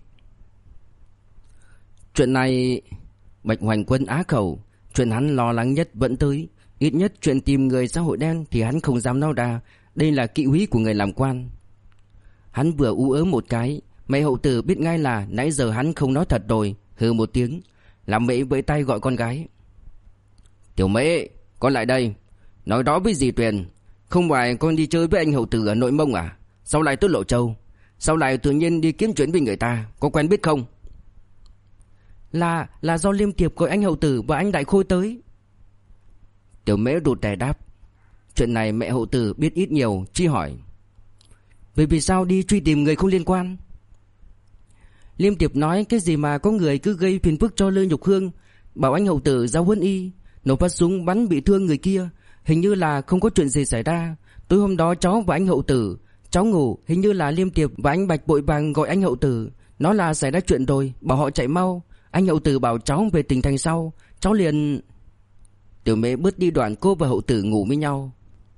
Chuyện này... Bạch Hoành Quân á khẩu. Chuyện hắn lo lắng nhất vẫn tới. Ít nhất chuyện tìm người xã hội đen thì hắn không dám nói ra. Đây là kỵ húy của người làm quan. Hắn vừa ú ớ một cái, mẹ Hậu Tử biết ngay là nãy giờ hắn không nói thật rồi, hừ một tiếng. Làm Mễ vẫy tay gọi con gái. Tiểu Mễ, con lại đây. Nói rõ với dì Tuyền, không phải con đi chơi với anh Hậu Tử ở Nội Mông à? Sao lại tới Lộ Châu? Sao lại tự nhiên đi kiếm chuyện với người ta? Có quen biết không? Là do Liêm Tiệp gọi anh Hậu Tử và anh Đại Khôi tới. Tiểu Mễ rụt rè đáp. Chuyện này mẹ Hậu Tử biết ít nhiều, chỉ hỏi, vậy vì sao đi truy tìm người không liên quan? Liêm Tiệp nói cái gì mà có người cứ gây phiền phức cho Lê Nhục Hương, bảo anh Hậu Tử giao huân y, nổ phát súng bắn bị thương người kia. Hình như là không có chuyện gì xảy ra. Tối hôm đó cháu và anh Hậu Tử, cháu ngủ, hình như là Liêm Tiệp và anh Bạch vội vàng gọi anh Hậu Tử, nói là xảy ra chuyện rồi, bảo họ chạy mau. Anh Hậu Tử bảo cháu về tỉnh thành sau, cháu liền... Tiểu Mễ bớt đi đoạn cô và Hậu Tử ngủ với nhau.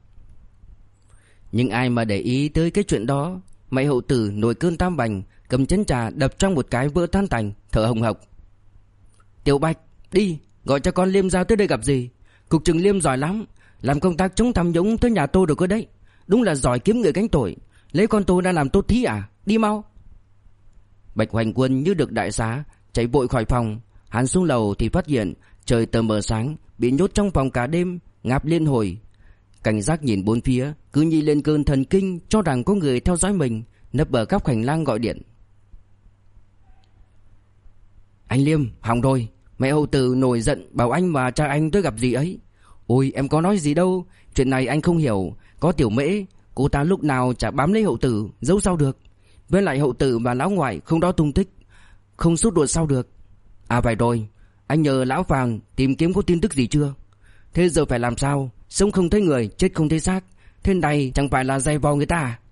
Nhưng ai mà để ý tới cái chuyện đó. Mẹ Hậu Tử nổi cơn tam bành, cầm chén trà đập trong một cái vỡ tan tành, thở hồng hộc. Tiểu Bạch, đi, gọi cho con Liêm ra tới đây gặp gì. Cục trưởng Liêm giỏi lắm, làm công tác chống tham nhũng tới nhà tôi được cơ đấy. Đúng là giỏi kiếm người gánh tội. Lấy con tôi đã làm tốt thí à? Đi mau. Bạch Hoành Quân như được đại xá, chạy vội khỏi phòng. Hắn xuống lầu thì phát hiện trời tờ mờ sáng, bị nhốt trong phòng cả đêm, ngáp liên hồi. Cảnh giác nhìn bốn phía, cứ như lên cơn thần kinh, cho rằng có người theo dõi mình, nấp ở góc hành lang gọi điện. Anh Liêm, hỏng rồi. Mẹ Hậu Tử nổi giận bảo anh và cha anh tới gặp gì ấy. Ôi em có nói gì đâu, chuyện này anh không hiểu. Có Tiểu Mễ, cô ta lúc nào chả bám lấy Hậu Tử, giấu sao được. Với lại Hậu Tử và lão ngoại không đó tung tích, không sút ruột sao được. À phải rồi, anh nhờ lão Phàng tìm kiếm có tin tức gì chưa? Thế giờ phải làm sao? Sống không thấy người, chết không thấy xác. Thế này chẳng phải là giày vò người ta à?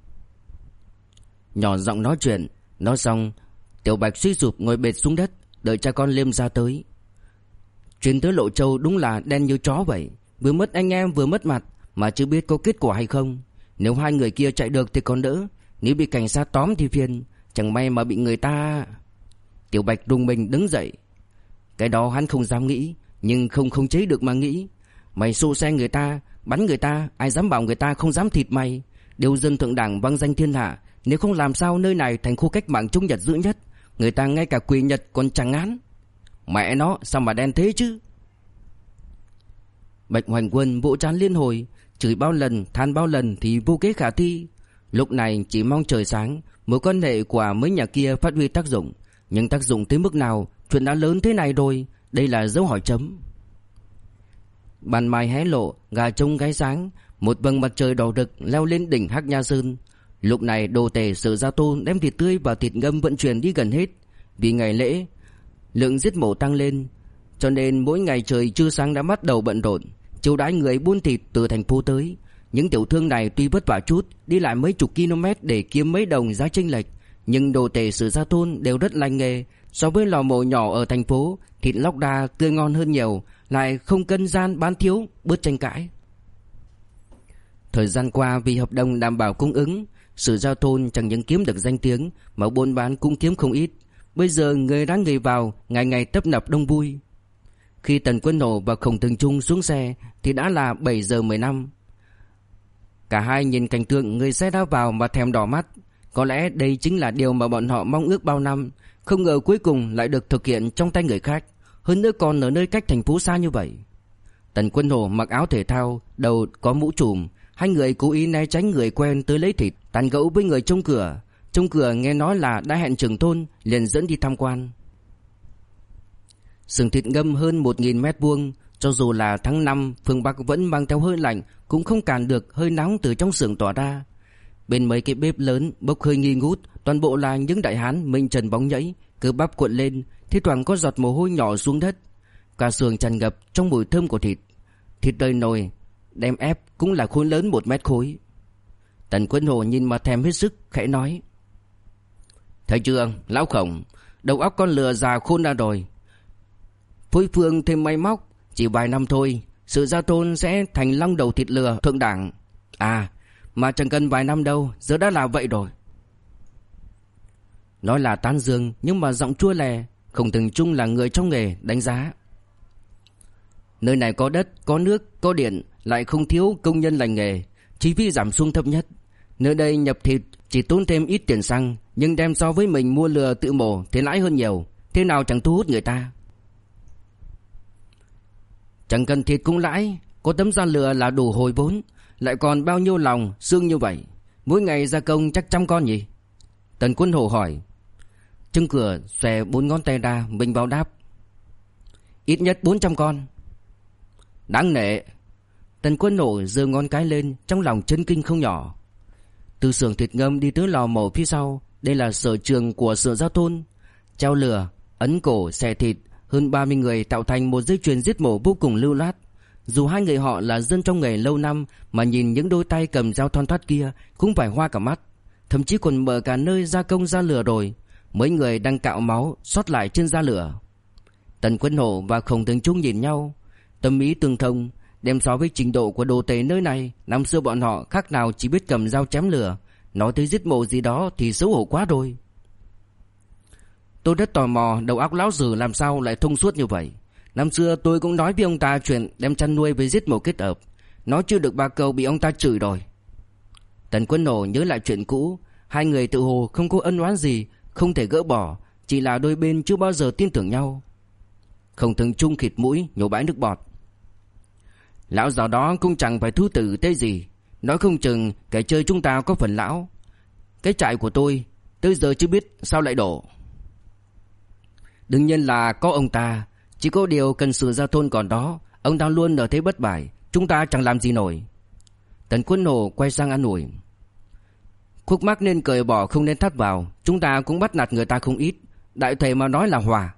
Nhỏ giọng nói chuyện. Nói xong, Tiểu Bạch suy sụp ngồi bệt xuống đất, đợi cha con Liêm ra tới. Chuyến tới Lộ Châu đúng là đen như chó vậy. Vừa mất anh em vừa mất mặt, mà chưa biết có kết quả hay không. Nếu hai người kia chạy được thì còn đỡ, nếu bị cảnh sát tóm thì phiền. Chẳng may mà bị người ta... Tiểu Bạch rùng mình đứng dậy. Cái đó hắn không dám nghĩ, nhưng không khống chế được mà nghĩ. Mày xô xe người ta, bắn người ta, ai dám bảo người ta không dám thịt mày. Điều dân thượng đảng vang danh thiên hạ, nếu không làm sao nơi này thành khu cách mạng chống Nhật dữ nhất. Người ta ngay cả quỷ Nhật còn chẳng ngán. Mẹ nó, sao mà đen thế chứ? Bạch Hoành Quân vỗ trán liên hồi, chửi bao lần, than bao lần thì vô kế khả thi. Lúc này chỉ mong trời sáng, mối quan hệ của mấy nhà kia phát huy tác dụng. Nhưng tác dụng tới mức nào, chuyện đã lớn thế này rồi, đây là dấu hỏi chấm. Ban mai hé lộ, gà trông gáy sáng, một vầng mặt trời đỏ rực leo lên đỉnh Hắc Nha Sơn. Lúc này đồ tể Sở Gia Tôn đem thịt tươi và thịt ngâm vận chuyển đi gần hết. Vì ngày lễ, lượng giết mổ tăng lên, cho nên mỗi ngày trời chưa sáng đã bắt đầu bận rộn, chiêu đãi người buôn thịt từ thành phố tới. Những tiểu thương này tuy vất vả chút, đi lại mấy chục km để kiếm mấy đồng giá chênh lệch, nhưng đồ tể Sở Gia Tôn đều rất lành nghề. So với lò mổ nhỏ ở thành phố, thịt lóc đa tươi ngon hơn nhiều, lại không cân gian bán thiếu, bớt tranh cãi. Thời gian qua vì hợp đồng đảm bảo cung ứng, Sở Gia Tôn chẳng những kiếm được danh tiếng mà buôn bán cũng kiếm không ít. Bây giờ người ra người vào, ngày ngày tấp nập đông vui. Khi Tần Quân Hổ và Khổng Tường Trung xuống xe thì đã là 7 giờ 15. Cả hai nhìn cảnh tượng người xe đã vào mà thèm đỏ mắt. Có lẽ đây chính là điều mà bọn họ mong ước bao năm, không ngờ cuối cùng lại được thực hiện trong tay người khác, hơn nữa còn ở nơi cách thành phố xa như vậy. Tần Quân Hổ mặc áo thể thao, đầu có mũ trùm. Hai người cố ý né tránh người quen tới lấy thịt, tán gẫu với người trông cửa. Trông cửa nghe nói là đã hẹn trưởng thôn, liền dẫn đi tham quan. Xưởng thịt ngâm hơn 1.000 mét vuông, cho dù là tháng 5, phương Bắc vẫn mang theo hơi lạnh, cũng không cản được hơi nóng từ trong xưởng tỏa ra. Bên mấy cái bếp lớn bốc hơi nghi ngút, toàn bộ là những đại hán minh trần bóng nhẫy, cơ bắp cuộn lên, thi thoảng có giọt mồ hôi nhỏ xuống đất. Cả xưởng tràn ngập trong mùi thơm của thịt. Thịt đầy nồi, đem ép cũng là khối lớn 1 mét khối. Tần Quân Hổ nhìn mà thèm hết sức, khẽ nói: "Thấy chưa, lão Khổng, đầu óc con lừa già khôn ra rồi. Phối phương thêm máy móc, chỉ vài năm thôi, Sở Gia Tôn sẽ thành long đầu thịt lừa thượng đẳng. À, mà chẳng cần vài năm đâu, giờ đã là vậy rồi." Nói là tán dương, nhưng mà giọng chua lè. Khổng Tường Trung là người trong nghề, đánh giá: "Nơi này có đất, có nước, có điện, lại không thiếu công nhân lành nghề, chi phí giảm xuống thấp nhất. Nơi đây nhập thịt chỉ tốn thêm ít tiền xăng, nhưng đem so với mình mua lừa tự mổ thì lãi hơn nhiều, thế nào chẳng thu hút người ta." "Chẳng cần thịt cũng lãi, có tấm da lừa là đủ hồi vốn, lại còn bao nhiêu lòng xương như vậy, mỗi ngày gia công chắc 100 con nhỉ?" Tần Quân Hổ hỏi. Trương Cửa xòe 4 ngón tay ra, mình vào đáp: "Ít nhất 400 con." "Đáng nể." Tần Quân Hổ giơ ngón cái lên, trong lòng chấn kinh không nhỏ. Từ xưởng thịt ngâm đi tới lò mổ phía sau, đây là sở trường của Sở Gia Tôn. Treo lửa, ấn cổ, xẻ thịt, hơn 30 người tạo thành một dây chuyền giết mổ vô cùng lưu loát. Dù hai người họ là dân trong nghề lâu năm, mà nhìn những đôi tay cầm dao thoăn thoắt kia cũng phải hoa cả mắt. Thậm chí còn mở cả nơi gia công da lửa rồi. Mấy người đang cạo máu sót lại trên da lửa. Tần Quân Hổ và Khổng Tường Trung nhìn nhau, tâm ý tương thông. Đem so với trình độ của đồ tể nơi này, năm xưa bọn họ khác nào chỉ biết cầm dao chém lửa, nói tới giết mổ gì đó thì xấu hổ quá rồi. Tôi rất tò mò đầu óc lão Sử làm sao lại thông suốt như vậy. Năm xưa tôi cũng nói với ông ta chuyện đem chăn nuôi với giết mổ kết hợp, nói chưa được 3 câu bị ông ta chửi rồi. Tần Quân Hổ nhớ lại chuyện cũ, hai người tự hồ không có ân oán gì, không thể gỡ bỏ, chỉ là đôi bên chưa bao giờ tin tưởng nhau. Khổng Tường Trung khịt mũi, nhổ bãi nước bọt. Lão già đó cũng chẳng phải thứ tử tế gì, nói không chừng kẻ chơi chúng ta có phần lão. Cái trại của tôi tới giờ chưa biết sao lại đổ. Đương nhiên là có ông ta, chỉ có điều cần Sở Gia Tôn còn đó, ông ta luôn ở thế bất bại, chúng ta chẳng làm gì nổi. Tần Quân Hổ quay sang an ủi: "Khúc mắc nên cởi bỏ, không nên thắt vào, chúng ta cũng bắt nạt người ta không ít, đại thể mà nói là hòa."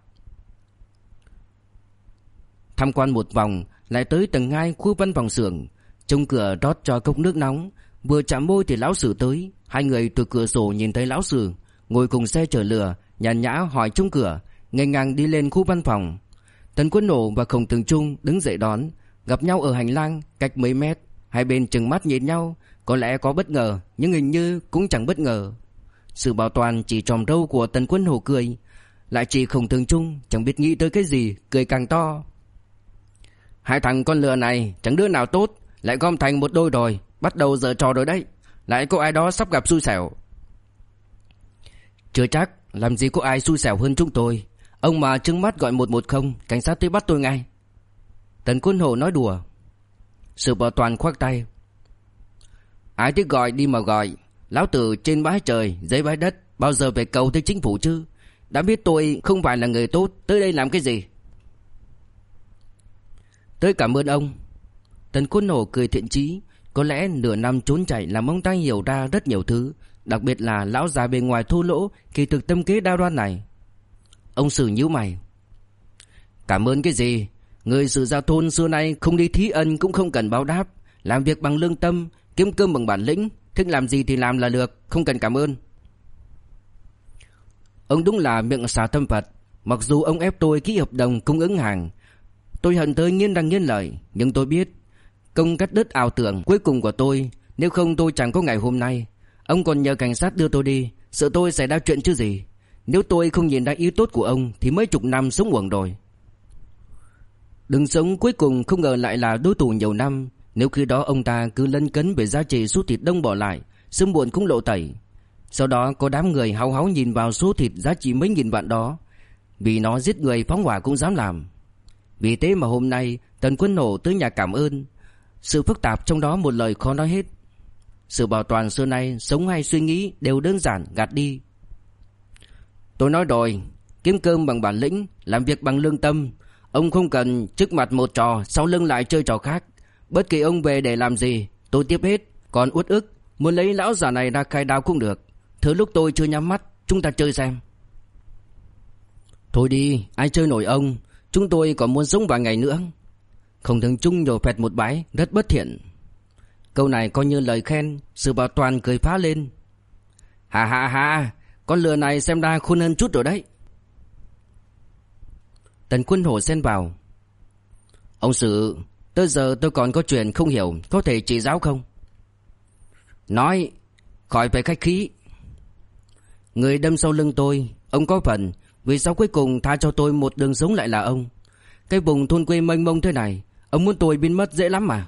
Tham quan một vòng, lại tới tầng 2 khu văn phòng xưởng. Trông cửa rót cho cốc nước nóng, vừa chạm môi thì lão Sử tới. Hai người từ cửa sổ nhìn thấy lão Sử ngồi cùng xe chở lửa, nhàn nhã hỏi trông cửa, nghênh ngang đi lên khu văn phòng. Tần Quân Hổ và Khổng Tường Trung đứng dậy đón, gặp nhau ở hành lang cách mấy mét, hai bên trừng mắt nhìn nhau, có lẽ có bất ngờ, nhưng hình như cũng chẳng bất ngờ. Sử Bảo Toàn chỉ tròm râu của Tần Quân Hổ cười, lại chỉ Khổng Tường Trung chẳng biết nghĩ tới cái gì, cười càng to. "Hai thằng con lừa này chẳng đứa nào tốt, lại gom thành một đôi rồi, bắt đầu giở trò rồi đấy, lại có ai đó sắp gặp xui xẻo." "Chưa chắc, làm gì có ai xui xẻo hơn chúng tôi. Ông mà trừng mắt gọi 110, cảnh sát tới bắt tôi ngay. Tần Quân Hổ nói đùa. Sử Bảo Toàn khoác tay. Ai thích gọi đi mà gọi. Lão tử trên bãi trời dưới bãi đất, bao giờ về cầu tới chính phủ chứ. Đã biết tôi không phải là người tốt, tới đây làm cái gì? Tôi cảm ơn ông. Tần Quân Hổ cười thiện chí. Có lẽ nửa năm trốn chạy làm ông ta hiểu ra rất nhiều thứ, đặc biệt là lão già bề ngoài thô lỗ, kỳ thực tâm kế đa đoan này. Ông Sử nhíu mày. Cảm ơn cái gì? Người Sử gia thôn xưa nay không đi thí ân cũng không cần báo đáp, làm việc bằng lương tâm, kiếm cơm bằng bản lĩnh, thích làm gì thì làm là được, không cần cảm ơn. Ông đúng là miệng xả tâm Phật. Mặc dù ông ép tôi ký hợp đồng cung ứng hàng, tôi hận tới nghiến răng nghiến lợi, nhưng tôi biết công cắt đứt ảo tưởng cuối cùng của tôi. Nếu không tôi chẳng có ngày hôm nay. Ông còn nhờ cảnh sát đưa tôi đi, sợ tôi xảy ra chuyện chứ gì. Nếu tôi không nhìn ra ý tốt của ông thì mấy chục năm sống uổng rồi. Đừng sống cuối cùng không ngờ lại là đối thủ nhiều năm. Nếu khi đó ông ta cứ lấn cấn về giá trị số thịt đông bỏ lại, sớm muộn cũng lộ tẩy. Sau đó có đám người háo háo nhìn vào số thịt giá trị mấy nghìn vạn đó, vì nó giết người phóng hỏa cũng dám làm. Vì thế mà hôm nay Tần Quân Hổ tới nhà cảm ơn. Sự phức tạp trong đó một lời khó nói hết. Sử Bảo Toàn xưa nay sống hay suy nghĩ đều đơn giản gạt đi. Tôi nói rồi, kiếm cơm bằng bản lĩnh, làm việc bằng lương tâm. Ông không cần trước mặt một trò, sau lưng lại chơi trò khác. Bất kỳ ông về để làm gì tôi tiếp hết. Còn uất ức muốn lấy lão già này ra khai đao cũng được. Thứ lúc tôi chưa nhắm mắt, chúng ta chơi xem. Thôi đi, ai chơi nổi ông. Chúng tôi còn muốn sống vài ngày nữa. Không thường chung nhổ phẹt một bãi, rất bất thiện. Câu này coi như lời khen. Sử Bảo Toàn cười phá lên. Hà hà hà, con lừa này xem ra khôn hơn chút rồi đấy. Tần Quân Hổ xen vào. Ông Sử, tới giờ tôi còn có chuyện không hiểu, có thể chỉ giáo không? Nói, khỏi phải khách khí. Người đâm sau lưng tôi, ông có phần. Vì sao cuối cùng tha cho tôi một đường sống lại là ông? Cái vùng thôn quê mênh mông thế này, ông muốn tôi biến mất dễ lắm mà.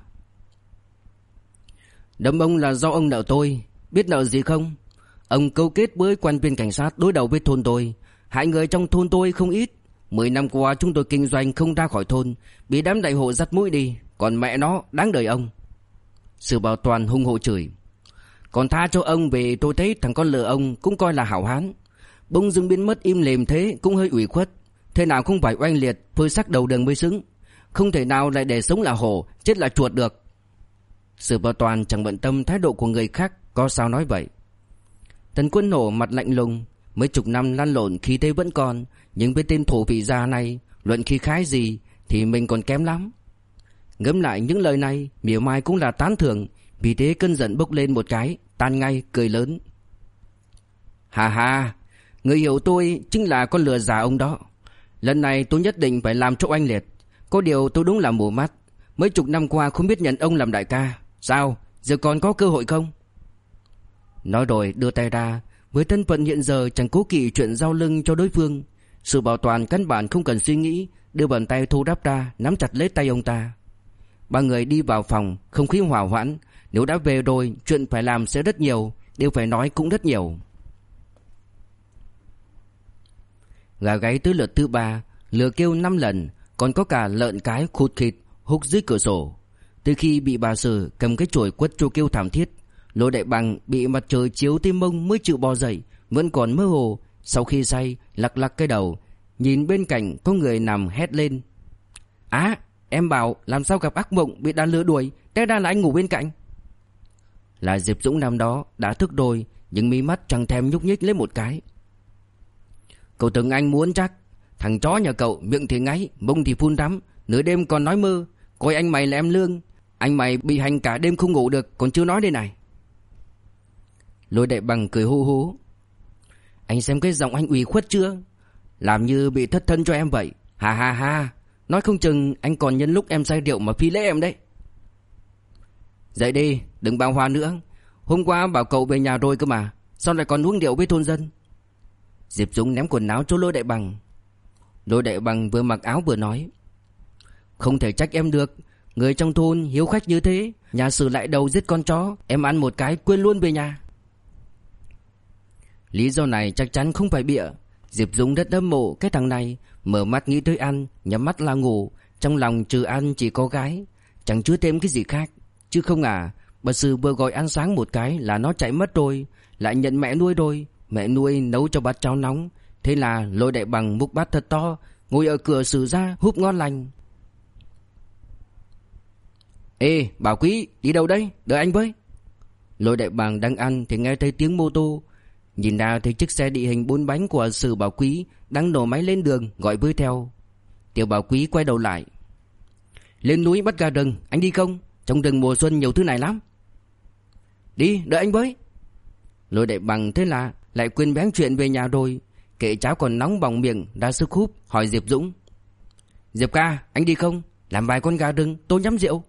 Đâm ông là do ông nợ tôi. Biết nợ gì không? Ông câu kết với quan viên cảnh sát đối đầu với thôn tôi, hại người trong thôn tôi không ít. 10 năm qua chúng tôi kinh doanh không ra khỏi thôn, bị đám đại hộ dắt mũi đi. Còn mẹ nó, đáng đời ông. Sử Bảo Toàn hung hộ chửi. Còn tha cho ông vì tôi thấy thằng con lừa ông cũng coi là hảo hán. Bỗng dưng biến mất im lìm thế cũng hơi ủy khuất. Thế nào cũng phải oanh liệt, phơi sắc đầu đường mới xứng. Không thể nào lại để sống là hổ, chết là chuột được. Sử Bảo Toàn chẳng bận tâm thái độ của người khác, có sao nói vậy. Tần Quân Hổ mặt lạnh lùng. Mấy chục năm lăn lộn khí thế vẫn còn, nhưng với tên thổ vị già này, luận khí khái gì thì mình còn kém lắm. Ngẫm lại những lời này, mỉa mai cũng là tán thưởng. Vì thế cơn giận bốc lên một cái, tan ngay, cười lớn. Hà hà, người hiểu tôi chính là con lừa già ông đó. Lần này tôi nhất định phải làm cho oanh liệt. Có điều tôi đúng là mù mắt, mấy chục năm qua không biết nhận ông làm đại ca. Sao, giờ còn có cơ hội không? Nói rồi đưa tay ra. Với thân phận hiện giờ chẳng cố kỵ chuyện giao lưng cho đối phương. Sử Bảo Toàn căn bản không cần suy nghĩ, đưa bàn tay thu đắp ra, nắm chặt lấy tay ông ta. Ba người đi vào phòng, không khí hòa hoãn. Nếu đã về rồi, chuyện phải làm sẽ rất nhiều, điều phải nói cũng rất nhiều. Gà gáy tới lượt thứ 3, lừa kêu 5 lần, còn có cả lợn cái khụt khịt húc dưới cửa sổ. Từ khi bị bà Sử cầm cái chổi quất cho kêu thảm thiết, Lô Đại Bằng bị mặt trời chiếu tới mông mới chịu bò dậy, vẫn còn mơ hồ. Sau khi say, lắc lắc cái đầu, nhìn bên cạnh có người nằm hét lên. Á, em bảo làm sao gặp ác mộng bị đàn lừa đuổi, té ra là anh ngủ bên cạnh. Là Diệp Dũng năm đó đã thức rồi, nhưng mí mắt chẳng thèm nhúc nhích lấy một cái. Cậu tưởng anh muốn chắc. Thằng chó nhà cậu miệng thì ngáy, mông thì phun đắm, nửa đêm còn nói mơ. Coi anh mày là em Lương. Anh mày bị hành cả đêm không ngủ được, còn chưa nói đây này. Lôi Đại Bằng cười hô hố. Anh xem cái giọng anh ủy khuất chưa? Làm như bị thất thân cho em vậy. Ha ha ha. Nói không chừng anh còn nhân lúc em say rượu mà phi lễ em đấy. Dậy đi, đừng bao hoa nữa. Hôm qua bảo cậu về nhà rồi cơ mà, sao lại còn uống rượu với thôn dân? Diệp Dũng ném quần áo cho Lôi Đại Bằng. Lôi Đại Bằng vừa mặc áo vừa nói. Không thể trách em được. Người trong thôn hiếu khách như thế, nhà Sử lại đầu giết con chó, em ăn một cái quên luôn về nhà. Lý do này chắc chắn không phải bịa. Diệp Dũng rất hâm mộ cái thằng này, mở mắt nghĩ tới ăn, nhắm mắt là ngủ, trong lòng trừ ăn chỉ có gái, chẳng chứa thêm cái gì khác. Chứ không à, bà Sử vừa gọi ăn sáng một cái là nó chạy mất rồi, lại nhận mẹ nuôi rồi. Mẹ nuôi nấu cho bát cháo nóng, thế là Lôi Đại Bằng múc bát thật to, ngồi ở cửa Sử ra húp ngon lành. Ê, Bảo Quý, đi đâu đấy? Đợi anh với. Lôi Đại Bằng đang ăn thì nghe thấy tiếng mô tô. Nhìn ra thấy chiếc xe địa hình 4 bánh của Sử Bảo Quý đang nổ máy lên đường, gọi với theo. Tiểu Bảo Quý quay đầu lại. Lên núi bắt gà rừng, anh đi không? Trong rừng mùa xuân nhiều thứ này lắm. Đi, đợi anh với. Lôi Đại Bằng thế là lại quên bén chuyện về nhà rồi, kệ cháo còn nóng bỏng miệng ra sức húp, hỏi Diệp Dũng. Diệp ca, anh đi không? Làm vài con gà rừng, tôi nhắm rượu.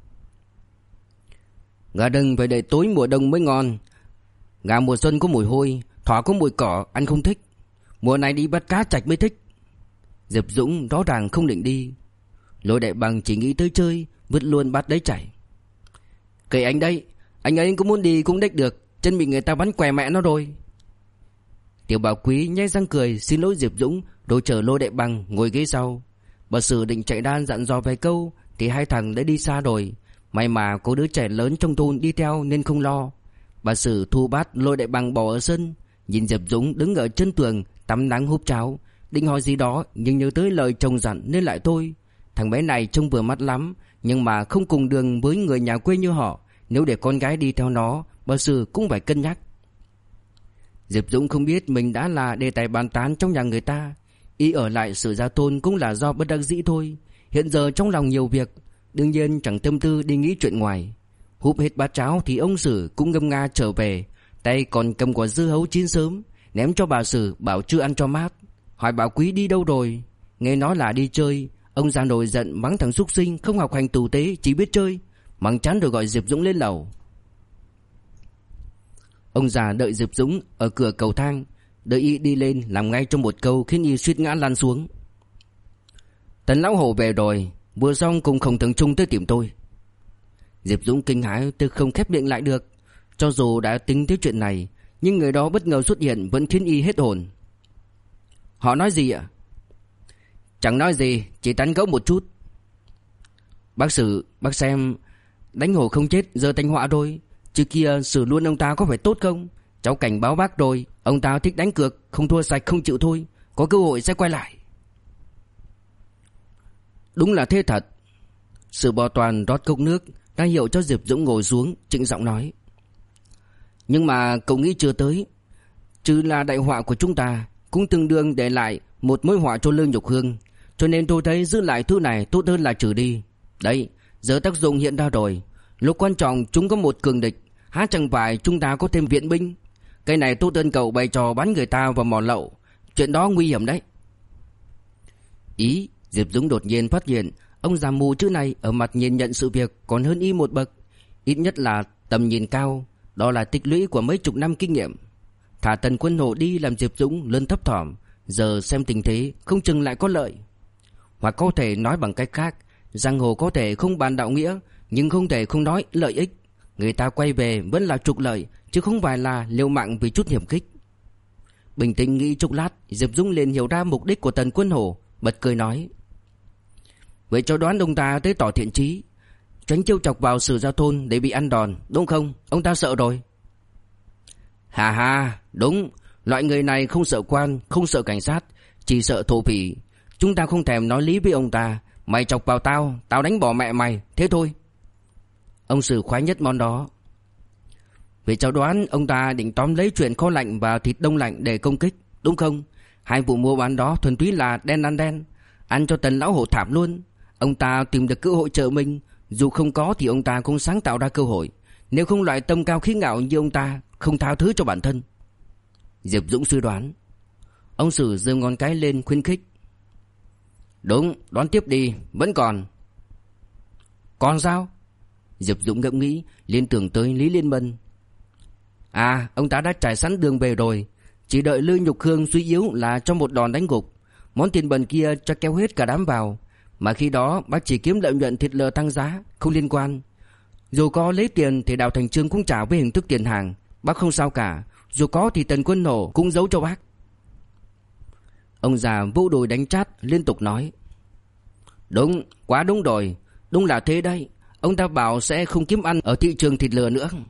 Gà rừng phải đợi tối mùa đông mới ngon. Gà mùa xuân có mùi hôi, thỏ có mùi cỏ, anh không thích. Mùa này đi bắt cá trạch mới thích. Diệp Dũng rõ ràng không định đi. Lôi Đại Bằng chỉ nghĩ tới chơi, vứt luôn bát đấy chảy. Kệ anh đây, anh ấy cũng muốn đi cũng đếch được, chân bị người ta bắn què mẹ nó rồi. Tiểu Bảo Quý nhe răng cười xin lỗi Diệp Dũng, rồi chở Lôi Đại Bằng ngồi ghế sau. Bà Sử định chạy đan dặn dò vài câu thì hai thằng đã đi xa rồi. May mà có đứa trẻ lớn trong thôn đi theo nên không lo. Bà Sử thu bát Lôi Đại Bằng bỏ ở sân, nhìn Diệp Dũng đứng ở chân tường tắm nắng húp cháo, định hỏi gì đó nhưng nhớ tới lời chồng dặn nên lại thôi. Thằng bé này trông vừa mắt lắm, nhưng mà không cùng đường với người nhà quê như họ, nếu để con gái đi theo nó, bà Sử cũng phải cân nhắc. Diệp Dũng không biết mình đã là đề tài bàn tán trong nhà người ta. Ý ở lại Sử Gia Thôn cũng là do bất đắc dĩ thôi. Hiện giờ trong lòng nhiều việc, đương nhiên chẳng tâm tư đi nghĩ chuyện ngoài. Húp hết bát cháo thì ông Sử cũng ngâm nga trở về, tay còn cầm quả dưa hấu chín sớm, ném cho bà Sử bảo chưa ăn cho mát. Hỏi Bảo Quý đi đâu rồi, nghe nói là đi chơi. Ông già nổi giận mắng thằng súc sinh không học hành tử tế, chỉ biết chơi. Mắng chán rồi gọi Diệp Dũng lên lầu. Ông già đợi Diệp Dũng ở cửa cầu thang, đợi y đi lên làm ngay trong một câu khiến y suýt ngã lăn xuống. Tần lão hổ về rồi, vừa xong cùng Khổng Thường Trung tới tìm tôi. Diệp Dũng kinh hãi từ không khép miệng lại được. Cho dù đã tính tới chuyện này, nhưng người đó bất ngờ xuất hiện vẫn khiến y hết hồn. Họ nói gì ạ? Chẳng nói gì, chỉ tán gẫu một chút. Bác Sử, bác xem, đánh hổ không chết giờ thành họa rồi. Trước kia xử luôn ông ta có phải tốt không? Cháu cảnh báo bác rồi, ông ta thích đánh cược, không thua sạch không chịu thôi, có cơ hội sẽ quay lại. Đúng là thế thật. Sử Bảo Toàn rót cốc nước, ra hiệu cho Diệp Dũng ngồi xuống, trịnh giọng nói. Nhưng mà cậu nghĩ chưa tới, chứ là đại họa của chúng ta, cũng tương đương để lại một mối họa cho Lương Nhục Hương. Cho nên tôi thấy giữ lại thứ này tốt hơn là trừ đi. Đấy, giờ tác dụng hiện ra rồi. Lúc quan trọng chúng có một cường địch, há chẳng phải chúng ta có thêm viện binh. Cái này tốt hơn cậu bày trò bắn người ta vào mỏ lậu. Chuyện đó nguy hiểm đấy. Diệp Dũng đột nhiên phát hiện ông già mù chữ này ở mặt nhìn nhận sự việc còn hơn y một bậc. Ít nhất là tầm nhìn cao, đó là tích lũy của mấy chục năm kinh nghiệm. Thả Tần Quân Hổ đi làm Diệp Dũng lên thấp thỏm, giờ xem tình thế không chừng lại có lợi. Hoặc có thể nói bằng cách khác, giang hồ có thể không bàn đạo nghĩa, nhưng không thể không nói lợi ích. Người ta quay về vẫn là trục lợi, chứ không phải là liều mạng vì chút hiểm khích. Bình tĩnh nghĩ chốc lát, Diệp Dũng liền hiểu ra mục đích của Tần Quân Hổ, bật cười nói. Vậy cho đoán ông ta tới tỏ thiện chí, tránh trêu chọc vào Sử Gia Thôn để bị ăn đòn, đúng không? Ông ta sợ rồi. Hà hà, đúng. Loại người này không sợ quan, không sợ cảnh sát, chỉ sợ thổ phỉ. Chúng ta không thèm nói lý với ông ta. Mày chọc vào tao, tao đánh bỏ mẹ mày, thế thôi. Ông Sử khoái nhất món đó. Vì cháu đoán ông ta định tóm lấy chuyện kho lạnh và thịt đông lạnh để công kích, đúng không? Hai vụ mua bán đó thuần túy là đen ăn đen, ăn cho Tần lão hổ thảm luôn. Ông ta tìm được cơ hội trợ mình, dù không có thì ông ta cũng sáng tạo ra cơ hội. Nếu không loại tâm cao khí ngạo như ông ta không tha thứ cho bản thân. Diệp Dũng suy đoán. Ông Sử giơ ngón cái lên khuyến khích. Đúng, đoán tiếp đi, vẫn còn. Còn sao? Diệp Dũng ngẫm nghĩ, liên tưởng tới Lý Liên Mân. À, ông ta đã trải sẵn đường về rồi, chỉ đợi Lư Nhục Hương suy yếu là cho một đòn đánh gục. Món tiền bẩn kia cho kéo hết cả đám vào, mà khi đó bác chỉ kiếm lợi nhuận thịt lợn tăng giá, không liên quan. Dù có lấy tiền thì Đào Thành Trương cũng trả với hình thức tiền hàng, bác không sao cả. Dù có thì Tần Quân Hổ cũng giấu cho bác. Ông già vỗ đùi đánh chát liên tục nói: Đúng, quá đúng rồi, đúng là thế đấy. Ông ta bảo sẽ không kiếm ăn ở thị trường thịt lừa nữa.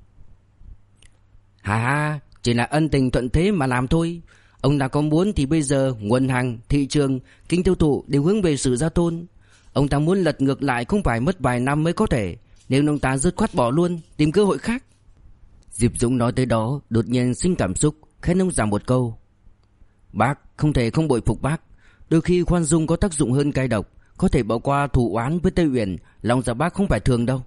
Hà, chỉ là ân tình thuận thế mà làm thôi. Ông ta có muốn thì bây giờ nguồn hàng, thị trường, kênh tiêu thụ đều hướng về Sử Gia Tôn. Ông ta muốn lật ngược lại không phải mất vài năm mới có thể. Nếu ông ta dứt khoát bỏ luôn, tìm cơ hội khác. Diệp Dũng nói tới đó đột nhiên sinh cảm xúc, khen ông già một câu: Bác không thể không bội phục bác. Đôi khi khoan dung có tác dụng hơn cay độc. Có thể bỏ qua thù oán với Tây Uyển, lòng dạ bác không phải thường đâu.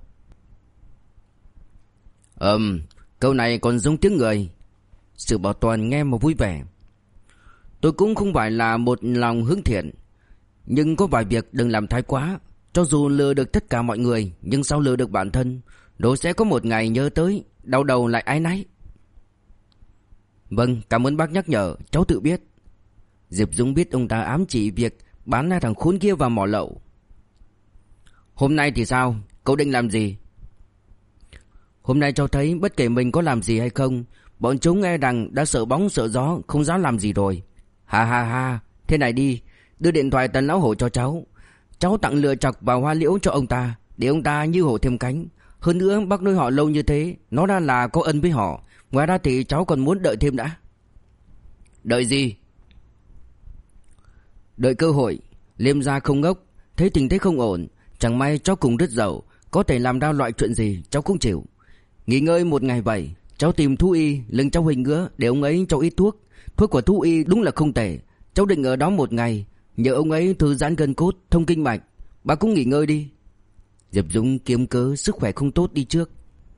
Câu này còn giống tiếng người. Sử Bảo Toàn nghe mà vui vẻ. Tôi cũng không phải là một lòng hướng thiện, nhưng có vài việc đừng làm thái quá. Cho dù lừa được tất cả mọi người, nhưng sao lừa được bản thân, rồi sẽ có một ngày nhớ tới, đau đầu lại áy náy. Vâng, cảm ơn bác nhắc nhở, cháu tự biết. Diệp Dũng biết ông ta ám chỉ việc bán hai thằng khốn kia vào mỏ lậu. Hôm nay thì sao? Cậu định làm gì? Hôm nay cháu thấy bất kể mình có làm gì hay không, bọn chúng nghe rằng đã sợ bóng sợ gió, không dám làm gì rồi. Ha, thế này đi, đưa điện thoại Tần Lão Hổ cho cháu. Cháu tặng lựa chọc và hoa liễu cho ông ta, để ông ta như hổ thêm cánh. Hơn nữa bác nuôi họ lâu như thế, nó ra là có ân với họ. Ngoài ra thì cháu còn muốn đợi thêm đã. Đợi gì? Đợi cơ hội. Liêm gia không ngốc, thấy tình thế không ổn, chẳng may cháu cùng đứt dậu, có thể làm ra loại chuyện gì cháu cũng chịu. Nghỉ ngơi một ngày vậy, cháu tìm thú y lưng cháu hình ngứa để ông ấy cho ít thuốc. Thuốc của thú y đúng là không tệ. Cháu định ở đó một ngày, nhờ ông ấy thư giãn gân cốt, thông kinh mạch. Bà cũng nghỉ ngơi đi. Diệp Dũng kiếm cớ sức khỏe không tốt đi trước.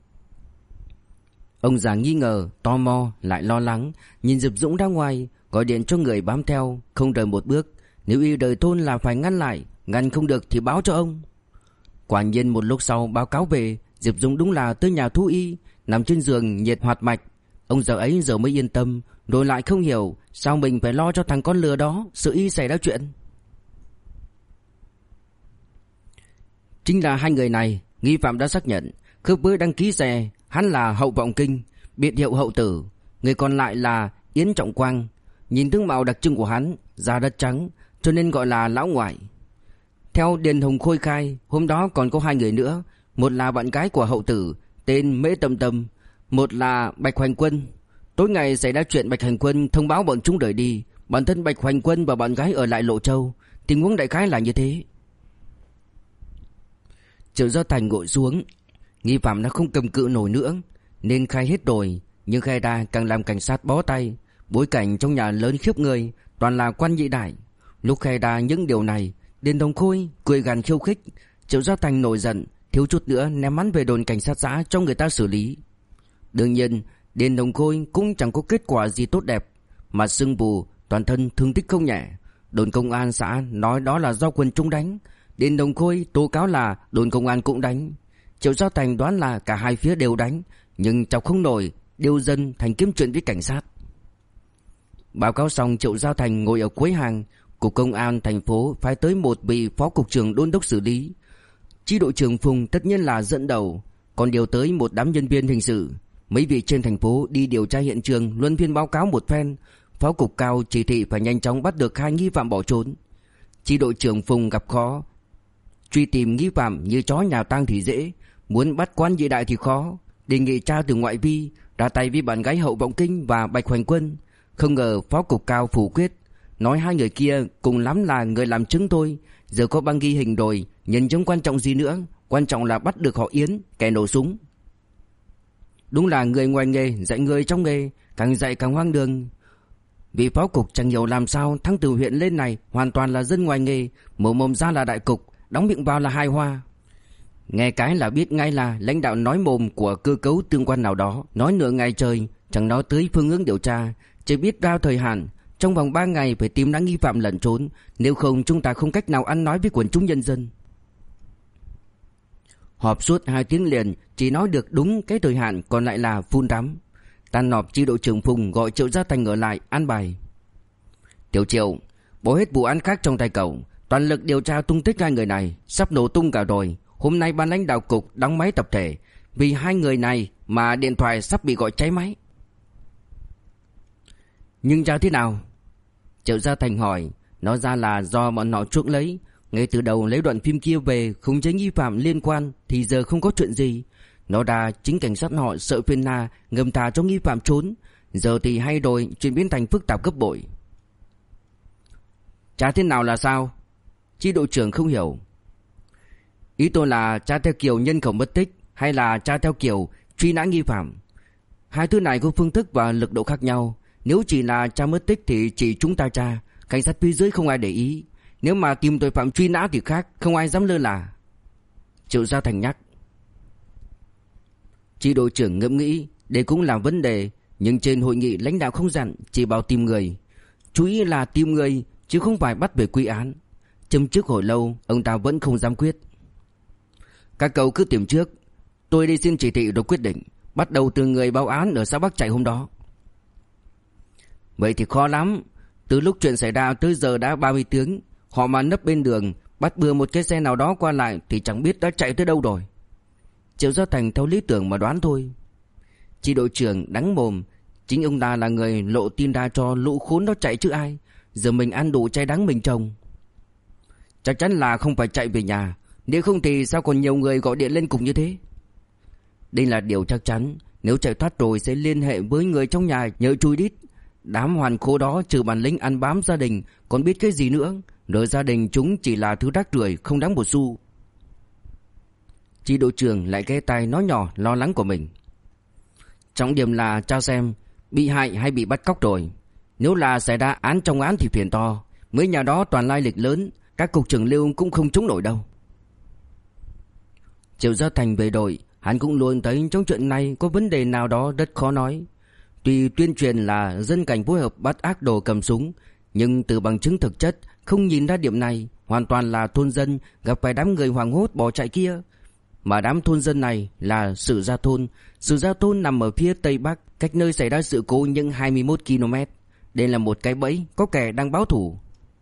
Ông già nghi ngờ, tò mò lại lo lắng, nhìn Diệp Dũng ra ngoài, gọi điện cho người bám theo, không rời một bước. Nếu y rời thôn là phải ngăn lại, ngăn không được thì báo cho ông. Quả nhiên một lúc sau báo cáo về, Diệp Dũng đúng là tới nhà thú y, nằm trên giường nhiệt hoạt mạch. Ông giờ ấy giờ mới yên tâm, rồi lại không hiểu sao mình phải lo cho thằng con lừa đó, sợ y xảy ra chuyện. Chính là hai người này, nghi phạm đã xác nhận, khớp với đăng ký xe, hắn là Hậu Vọng Kinh, biệt hiệu Hậu Tử, người còn lại là Yến Trọng Quang. Nhìn tướng mạo đặc trưng của hắn, da đất trắng, cho nên gọi là lão ngoại. Theo Điền Hồng Khôi khai, hôm đó còn có hai người nữa, một là bạn gái của Hậu Tử, tên Mễ Tâm Tâm, một là Bạch Hoành Quân. Tối ngày xảy ra chuyện Bạch Hoành Quân thông báo bọn chúng rời đi, bản thân Bạch Hoành Quân và bạn gái ở lại Lộ Châu. Tình huống đại khái là như thế. Triệu Gia Thành ngồi xuống, nghi phạm đã không cầm cự nổi nữa, nên khai hết rồi, nhưng khai ra càng làm cảnh sát bó tay. Bối cảnh trong nhà lớn khiếp người, toàn là quan nhị đại. Lúc khai ra những điều này, Điền Hồng Khôi cười gằn khiêu khích. Triệu Gia Thành nổi giận, thiếu chút nữa ném hắn về đồn cảnh sát xã cho người ta xử lý. Đương nhiên Điền Hồng Khôi cũng chẳng có kết quả gì tốt đẹp, mà sưng vù, toàn thân thương tích không nhẹ. Đồn công an xã nói đó là do quần chúng đánh, Điền Hồng Khôi tố cáo là đồn công an cũng đánh. Triệu Gia Thành đoán là cả hai phía đều đánh, nhưng chọc không nổi, điều dân thành kiếm chuyện với cảnh sát. Báo cáo xong, Triệu Gia Thành ngồi ở cuối hàng. Cục công an thành phố phái tới một vị phó cục trưởng đôn đốc xử lý. Chi đội trưởng Phùng tất nhiên là dẫn đầu, còn điều tới một đám nhân viên hình sự. Mấy vị trên thành phố đi điều tra hiện trường, luân phiên báo cáo một phen. Phó cục cao chỉ thị phải nhanh chóng bắt được hai nghi phạm bỏ trốn. Chi đội trưởng Phùng gặp khó, truy tìm nghi phạm như chó nhà tang thì dễ, muốn bắt quan nhị đại thì khó. Đề nghị tra từ ngoại vi, ra tay với bạn gái Hậu Vọng Kinh và Bạch Hoành Quân. Không ngờ phó cục cao phủ quyết, nói hai người kia cùng lắm là người làm chứng thôi. Giờ có băng ghi hình rồi, nhân chứng quan trọng gì nữa, quan trọng là bắt được họ Yến, kẻ nổ súng. Đúng là người ngoài nghề dạy người trong nghề, càng dạy càng hoang đường. Vì phó cục chẳng hiểu làm sao thăng từ huyện lên này hoàn toàn là dân ngoài nghề, mở mồm ra là đại cục, đóng miệng vào là hai hoa. Nghe cái là biết ngay là lãnh đạo nói mồm của cơ cấu tương quan nào đó, nói nửa ngày trời, chẳng nói tới phương hướng điều tra, chỉ biết ra thời hạn, trong vòng 3 ngày phải tìm ra nghi phạm lẩn trốn, nếu không chúng ta không cách nào ăn nói với quần chúng nhân dân. Họp suốt 2 tiếng liền, chỉ nói được đúng cái thời hạn, còn lại là phun tắm. Tan họp, chi đội trưởng Phùng gọi Triệu Gia Thành ở lại an bài. Tiểu Triệu, bỏ hết vụ án khác trong tay cậu, toàn lực điều tra tung tích hai người này, sắp nổ tung cả rồi. Hôm nay ban lãnh đạo cục đóng máy tập thể, vì hai người này mà điện thoại sắp bị gọi cháy máy. Nhưng tra thế nào? Triệu Gia Thành hỏi. Nó ra là do bọn họ chuốc lấy. Ngay từ đầu lấy đoạn phim kia về khống chế nghi phạm liên quan thì giờ không có chuyện gì. Nó ra chính cảnh sát họ sợ phiền hà ngầm thả cho nghi phạm trốn. Giờ thì hay rồi, chuyện biến thành phức tạp gấp bội. Tra thế nào là sao? Chi đội trưởng không hiểu. Ý tôi là tra theo kiểu nhân khẩu mất tích hay là tra theo kiểu truy nã nghi phạm. Hai thứ này có phương thức và lực độ khác nhau. Nếu chỉ là tra mất tích thì chỉ chúng ta tra, cảnh sát phía dưới không ai để ý. Nếu mà tìm tội phạm truy nã thì khác, không ai dám lơ là. Triệu Gia Thành nhắc. Chi đội trưởng ngẫm nghĩ, đây cũng là vấn đề. Nhưng trên hội nghị lãnh đạo không dặn, chỉ bảo tìm người. Chú ý là tìm người, chứ không phải bắt về quy án. Châm trước hồi lâu, ông ta vẫn không dám quyết. Các cậu cứ tìm trước, tôi đi xin chỉ thị rồi quyết định. Bắt đầu từ người báo án ở xã Bắc Chạy hôm đó. Vậy thì khó lắm. Từ lúc chuyện xảy ra tới giờ đã 30 tiếng. Họ mà nấp bên đường, bắt bừa một cái xe nào đó qua lại thì chẳng biết đã chạy tới đâu rồi. Triệu Gia Thành theo lý tưởng mà đoán thôi. Chi đội trưởng đắng mồm. Chính ông ta là người lộ tin ra cho lũ khốn đó chạy chứ ai. Giờ mình ăn đủ cay đắng mình trồng. Chắc chắn là không phải chạy về nhà. Nếu không thì sao còn nhiều người gọi điện lên cùng như thế. Đây là điều chắc chắn. Nếu chạy thoát rồi sẽ liên hệ với người trong nhà nhờ chui đít. Đám hoàn khố đó trừ bản lĩnh ăn bám gia đình còn biết cái gì nữa. Rồi gia đình chúng chỉ là thứ rác rưởi không đáng một xu. Chi đội trưởng lại ghé tai nói nhỏ lo lắng của mình. Trọng điểm là tra xem bị hại hay bị bắt cóc rồi. Nếu là xảy ra án trong án thì phiền to. Mấy nhà đó toàn lai lịch lớn. Các cục trưởng Lưu cũng không trúng nổi đâu. Triệu Gia Thành về đội, hắn cũng luôn thấy trong chuyện này có vấn đề nào đó rất khó nói. Tuy tuyên truyền là dân cảnh phối hợp bắt ác đồ cầm súng, nhưng từ bằng chứng thực chất không nhìn ra điểm này. Hoàn toàn là thôn dân gặp phải đám người hoảng hốt bỏ chạy kia. Mà đám thôn dân này là Sử Gia Thôn. Sử Gia Thôn nằm ở phía tây bắc, cách nơi xảy ra sự cố những 21 km. Đây là một cái bẫy, có kẻ đang báo thủ.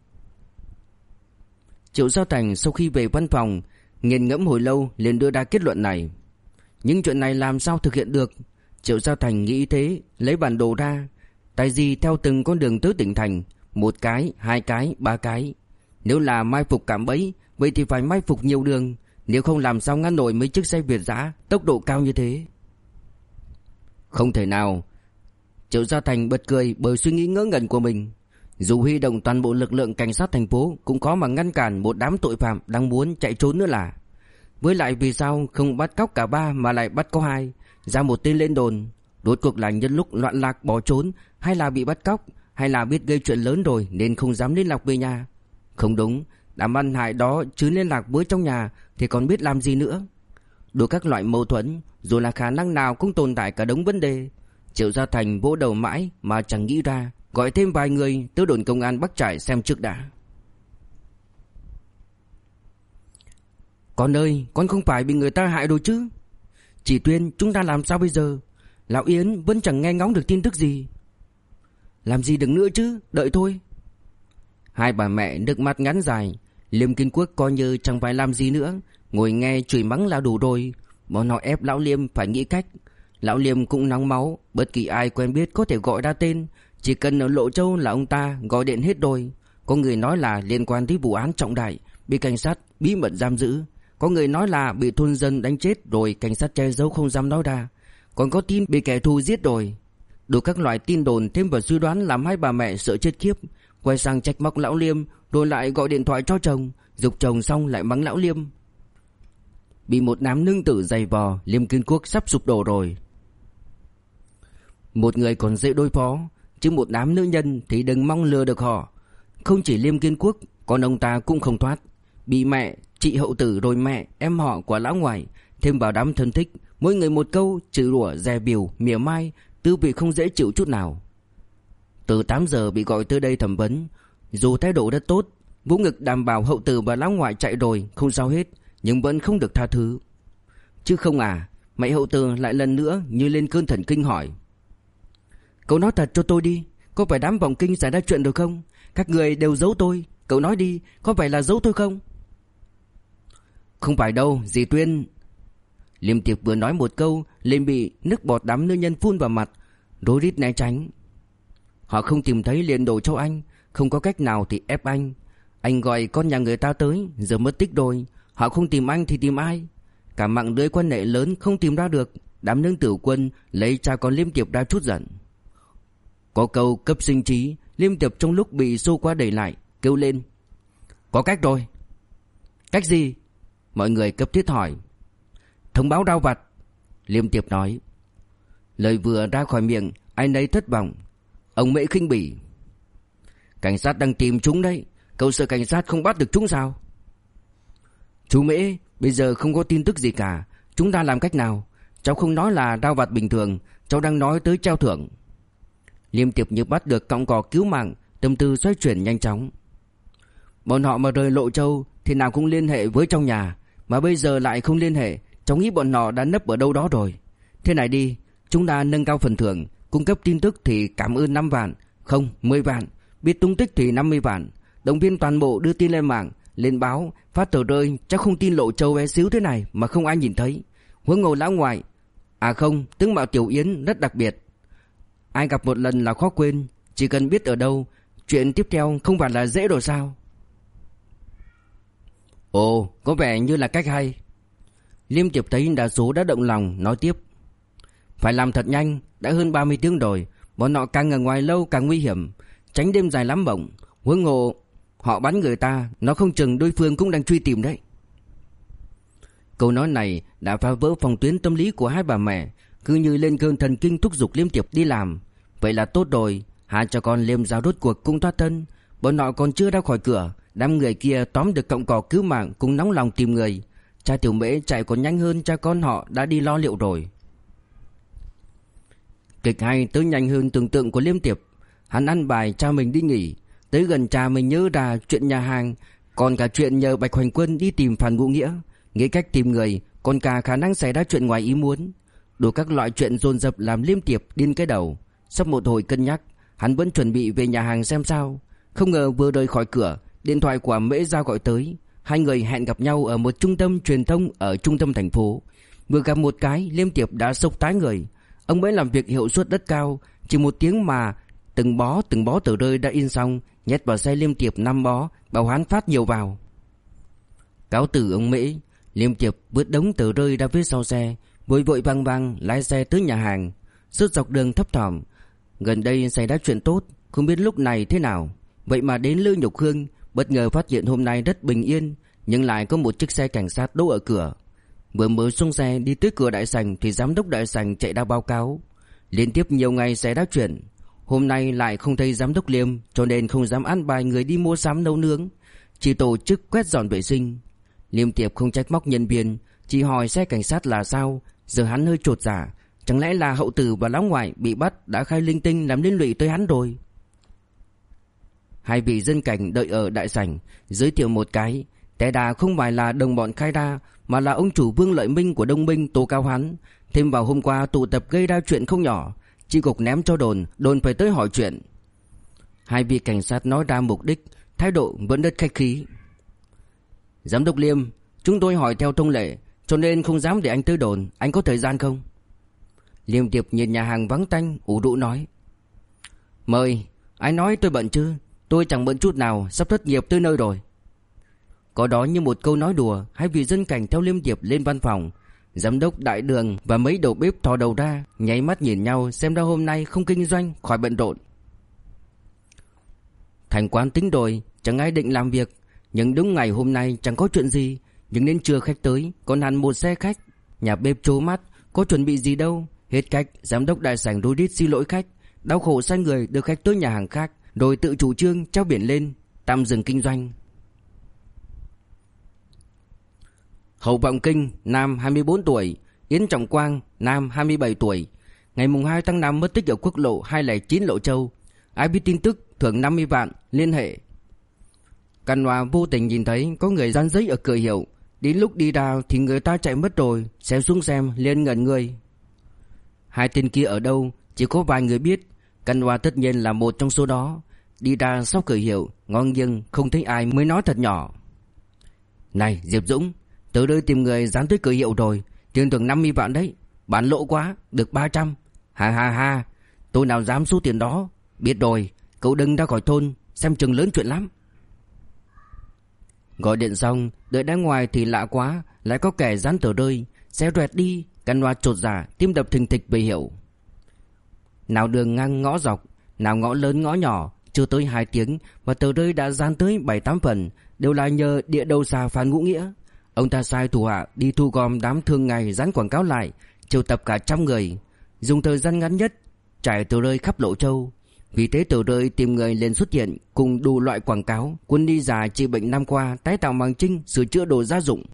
Triệu Gia Thành sau khi về văn phòng nghiền ngẫm hồi lâu liền đưa ra kết luận này. Nhưng chuyện này làm sao thực hiện được? Triệu Gia Thành nghĩ thế, lấy bản đồ ra. Tại gì theo từng con đường tới tỉnh thành, một cái, hai cái, ba cái. Nếu là mai phục cạm bẫy, vậy thì phải mai phục nhiều đường. Nếu không làm sao ngăn nổi mấy chiếc xe Việt dã tốc độ cao như thế. Không thể nào. Triệu Gia Thành bật cười bởi suy nghĩ ngớ ngẩn của mình. Dù huy động toàn bộ lực lượng cảnh sát thành phố cũng khó mà ngăn cản một đám tội phạm đang muốn chạy trốn nữa là. Với lại vì sao không bắt cóc cả ba mà lại bắt có hai, ra một tên lên đồn. Rốt cuộc là nhân lúc loạn lạc bỏ trốn, hay là bị bắt cóc, hay là biết gây chuyện lớn rồi nên không dám liên lạc về nhà. Không đúng, đám ăn hại đó chứ liên lạc với trong nhà thì còn biết làm gì nữa. Đủ các loại mâu thuẫn, dù là khả năng nào cũng tồn tại cả đống vấn đề. Triệu Gia Thành vỗ đầu mãi mà chẳng nghĩ ra, gọi thêm vài người tới đồn công an Bắc Trại xem trước đã. Con ơi, con không phải bị người ta hại rồi chứ? Chỉ Tuyên, chúng ta làm sao bây giờ? Lão Yến vẫn chẳng nghe ngóng được tin tức gì. Làm gì được nữa chứ, đợi thôi. Hai bà mẹ nước mắt ngắn dài. Liêm Kiến Quốc coi như chẳng phải làm gì nữa, ngồi nghe chửi mắng là đủ rồi. Bọn họ ép lão Liêm phải nghĩ cách. Lão Liêm cũng nóng máu, bất kỳ ai quen biết có thể gọi ra tên. Chỉ cần ở Lộ Châu là ông ta gọi điện hết rồi. Có người nói là liên quan tới vụ án trọng đại, bị cảnh sát bí mật giam giữ. Có người nói là bị thôn dân đánh chết rồi cảnh sát che giấu không dám nói ra. Còn có tin bị kẻ thù giết rồi. Đủ các loại tin đồn thêm vào suy đoán làm hai bà mẹ sợ chết khiếp. Quay sang trách móc lão Liêm, rồi lại gọi điện thoại cho chồng, giục chồng xong lại mắng lão Liêm. Bị một đám nương tử giày vò, Liêm Kiến Quốc sắp sụp đổ rồi. Một người còn dễ đối phó, chứ một đám nữ nhân thì đừng mong lừa được họ. Không chỉ Liêm Kiến Quốc, còn ông ta cũng không thoát. Bị mẹ, chị Hậu Tử rồi mẹ, em họ của lão ngoại, thêm vào đám thân thích, mỗi người một câu chửi rủa dè bỉu, mỉa mai, tư vị không dễ chịu chút nào. Từ 8 giờ bị gọi tới đây thẩm vấn. Dù thái độ rất tốt, vũ ngực đảm bảo Hậu Tử và lão ngoại chạy rồi không sao hết, nhưng vẫn không được tha thứ. Chứ không à, mẹ Hậu Tử lại lần nữa như lên cơn thần kinh hỏi. Cậu nói thật cho tôi đi, có phải đám vọng kinh xảy ra chuyện rồi không? Các người đều giấu tôi, cậu nói đi, có phải là giấu tôi không? Không phải đâu, dì Tuyên. Liêm Tiệp vừa nói một câu liền bị nước bọt đám nữ nhân phun vào mặt, rối rít né tránh. Họ không tìm thấy liền đổ cho anh. không có cách nào thì ép anh. Anh gọi con nhà người ta tới, giờ mất tích rồi. Họ không tìm anh thì tìm ai? Cả mạng lưới quan hệ lớn không tìm ra được. Đám nương tử quân lấy cha con Liêm Tiệp ra trút giận. Có câu cấp sinh trí, Liêm Tiệp trong lúc bị xô qua đẩy lại kêu lên: có cách rồi. Cách gì? Mọi người cấp thiết hỏi. Thông báo Rao Vặt, Liêm Tiệp nói. Lời vừa ra khỏi miệng, ai nấy thất vọng. Ông Mễ khinh bỉ: cảnh sát đang tìm chúng đấy, cậu sợ cảnh sát không bắt được chúng sao? Chú Mễ, bây giờ không có tin tức gì cả, chúng ta làm cách nào? Cháu không nói là Rao Vặt bình thường, cháu đang nói tới treo thưởng. Liêm Tiệp như bắt được cọng cỏ cứu mạng, tâm tư xoay chuyển nhanh chóng. Bọn họ mà rời Lộ Châu thì nào cũng liên hệ với trong nhà, mà bây giờ lại không liên hệ, cháu nghĩ bọn họ đã nấp ở đâu đó rồi. Thế này đi, chúng ta nâng cao phần thưởng, cung cấp tin tức thì cảm ơn 5 vạn, không 10 vạn, biết tung tích thì 50 vạn, động viên toàn bộ đưa tin lên mạng, lên báo, phát tờ rơi. Chắc không tin Lộ Châu bé xíu thế này mà không ai nhìn thấy. Huống hồ lão ngoại, à không, tướng mạo Tiểu Yến rất đặc biệt, ai gặp một lần là khó quên. Chỉ cần biết ở đâu, chuyện tiếp theo không phải là dễ rồi sao? Ồ, có vẻ như là cách hay. Liêm Tiệp thấy đa số đã động lòng, nói tiếp: phải làm thật nhanh, đã hơn 30 tiếng rồi. Bọn họ càng ở ngoài lâu càng nguy hiểm, tránh đêm dài lắm bổng. Huống hồ họ bắn người ta, nó không chừng đối phương cũng đang truy tìm đấy. Câu nói này đã phá vỡ phòng tuyến tâm lý của hai bà mẹ, cứ như lên cơn thần kinh thúc giục Liêm Tiệp đi làm. Vậy là tốt rồi, hai cha con Liêm Giao rốt cuộc cũng thoát thân. Bọn họ còn chưa ra khỏi cửa, đám người kia tóm được cọng cỏ cứu mạng cũng nóng lòng tìm người. Cha Tiểu Mễ chạy còn nhanh hơn cha con họ đã đi lo liệu rồi. Kịch hay tới nhanh hơn tưởng tượng của Liêm Tiệp. Hắn ăn bài cha mình đi nghỉ, tới gần cha mình nhớ ra chuyện nhà hàng, còn cả chuyện nhờ Bạch Hoành Quân đi tìm Phan Ngũ Nghĩa, nghĩ cách tìm người, còn cả khả năng xảy ra chuyện ngoài ý muốn. Đủ các loại chuyện dồn dập làm Liêm Tiệp điên cái đầu. Sau một hồi cân nhắc, hắn vẫn chuẩn bị về nhà hàng xem sao. Không ngờ vừa rời khỏi cửa, điện thoại của Mễ Giao gọi tới. Hai người hẹn gặp nhau ở một trung tâm truyền thông ở trung tâm thành phố. Vừa gặp một cái, Liêm Tiệp đã sốc tái người. Ông Mễ làm việc hiệu suất rất cao, chỉ một tiếng mà từng bó tờ rơi đã in xong, nhét vào xe Liêm Tiệp 5 bó, bảo hắn phát nhiều vào. Cáo từ ông Mễ, Liêm Tiệp vứt đống tờ rơi ra phía sau xe, vội vội vàng vàng lái xe tới nhà hàng. Suốt dọc đường thấp thỏm, gần đây xảy ra chuyện tốt, không biết lúc này thế nào. Vậy mà đến Lư Nhục Hương, bất ngờ phát hiện hôm nay rất bình yên, nhưng lại có một chiếc xe cảnh sát đỗ ở cửa. Vừa mới xuống xe đi tới cửa đại sảnh thì giám đốc đại sảnh chạy ra báo cáo: liên tiếp nhiều ngày xảy ra chuyện, hôm nay lại không thấy giám đốc Liêm, cho nên không dám ăn bài người đi mua sắm nấu nướng, chỉ tổ chức quét dọn vệ sinh. Liêm Tiệp không trách móc nhân viên, chỉ hỏi xe cảnh sát là sao. Giờ hắn hơi chột dạ, chẳng lẽ là Hậu Tử và lão ngoại bị bắt đã khai linh tinh làm liên lụy tới hắn rồi. Hai vị dân cảnh đợi ở đại sảnh, giới thiệu một cái, té đà không phải là đồng bọn khai ra, mà là ông chủ Vương Lợi Minh của Đông Minh tố cáo hắn. Thêm vào hôm qua tụ tập gây ra chuyện không nhỏ, chi cục ném cho đồn phải tới hỏi chuyện. Hai vị cảnh sát nói ra mục đích, thái độ vẫn rất khách khí. Giám đốc Liêm, chúng tôi hỏi theo thông lệ, cho nên không dám để anh tới đồn, anh có thời gian không? Liêm Tiệp nhìn nhà hàng vắng tanh, ủ rũ nói: mời, ai nói tôi bận chứ, tôi chẳng bận chút nào, sắp thất nghiệp tới nơi rồi. Có đó như một câu nói đùa, hai vị dân cảnh theo Liêm Tiệp lên văn phòng. Giám đốc đại đường và mấy đầu bếp thò đầu ra, nháy mắt nhìn nhau xem ra hôm nay không kinh doanh, khỏi bận rộn. Thành quán tính rồi, chẳng ai định làm việc, nhưng đúng ngày hôm nay chẳng có chuyện gì. Nhưng đến trưa khách tới, còn hẳn một xe khách. Nhà bếp trố mắt, có chuẩn bị gì đâu. Hết cách, giám đốc đại sảnh rối rít xin lỗi khách, đau khổ sai người đưa khách tới nhà hàng khác, rồi tự chủ trương treo biển lên tạm dừng kinh doanh. Hầu Vọng Kinh, nam 24 tuổi, Yến Trọng Quang, nam 27 tuổi. Ngày mùng 2 tháng 5 mất tích ở quốc lộ 209 Lộ Châu. Ai biết tin tức thưởng 50 vạn, liên hệ. Căn Hòa vô tình nhìn thấy có người dán giấy ở cửa hiệu, đến lúc đi ra thì người ta chạy mất rồi, xem xuống xem liền ngẩn người. Hai tên kia ở đâu chỉ có vài người biết, Căn Hòa tất nhiên là một trong số đó. Đi ra sau cửa hiệu, ngó nghiêng không thấy ai mới nói thật nhỏ: này Diệp Dũng, tớ đây tìm người dán tới cửa hiệu rồi, tiền thưởng 50 vạn đấy, bán lỗ quá, được 300. Ha ha ha, tôi nào dám số tiền đó. Biết rồi, cậu đừng ra khỏi thôn, xem chừng lớn chuyện lắm. Gọi điện xong, đợi ra ngoài thì lạ quá, lại có kẻ dán tờ rơi, xe rẹt đi, căn loa chột dạ, tim đập thình thịch vì hiệu. Nào đường ngang ngõ dọc, nào ngõ lớn ngõ nhỏ, chưa tới 2 tiếng mà tờ rơi đã dán tới 7-8 phần, đều là nhờ địa đầu xa Phan Ngũ Nghĩa. Ông ta sai thủ hạ đi thu gom đám thương ngày dán quảng cáo lại, triệu tập cả 100 người, dùng thời gian ngắn nhất trải tờ rơi khắp Lộ Châu. Vì thế tờ rơi tìm người liền xuất hiện cùng đủ loại quảng cáo, quân đi già trị bệnh năm qua, tái tạo màng trinh, sửa chữa đồ gia dụng.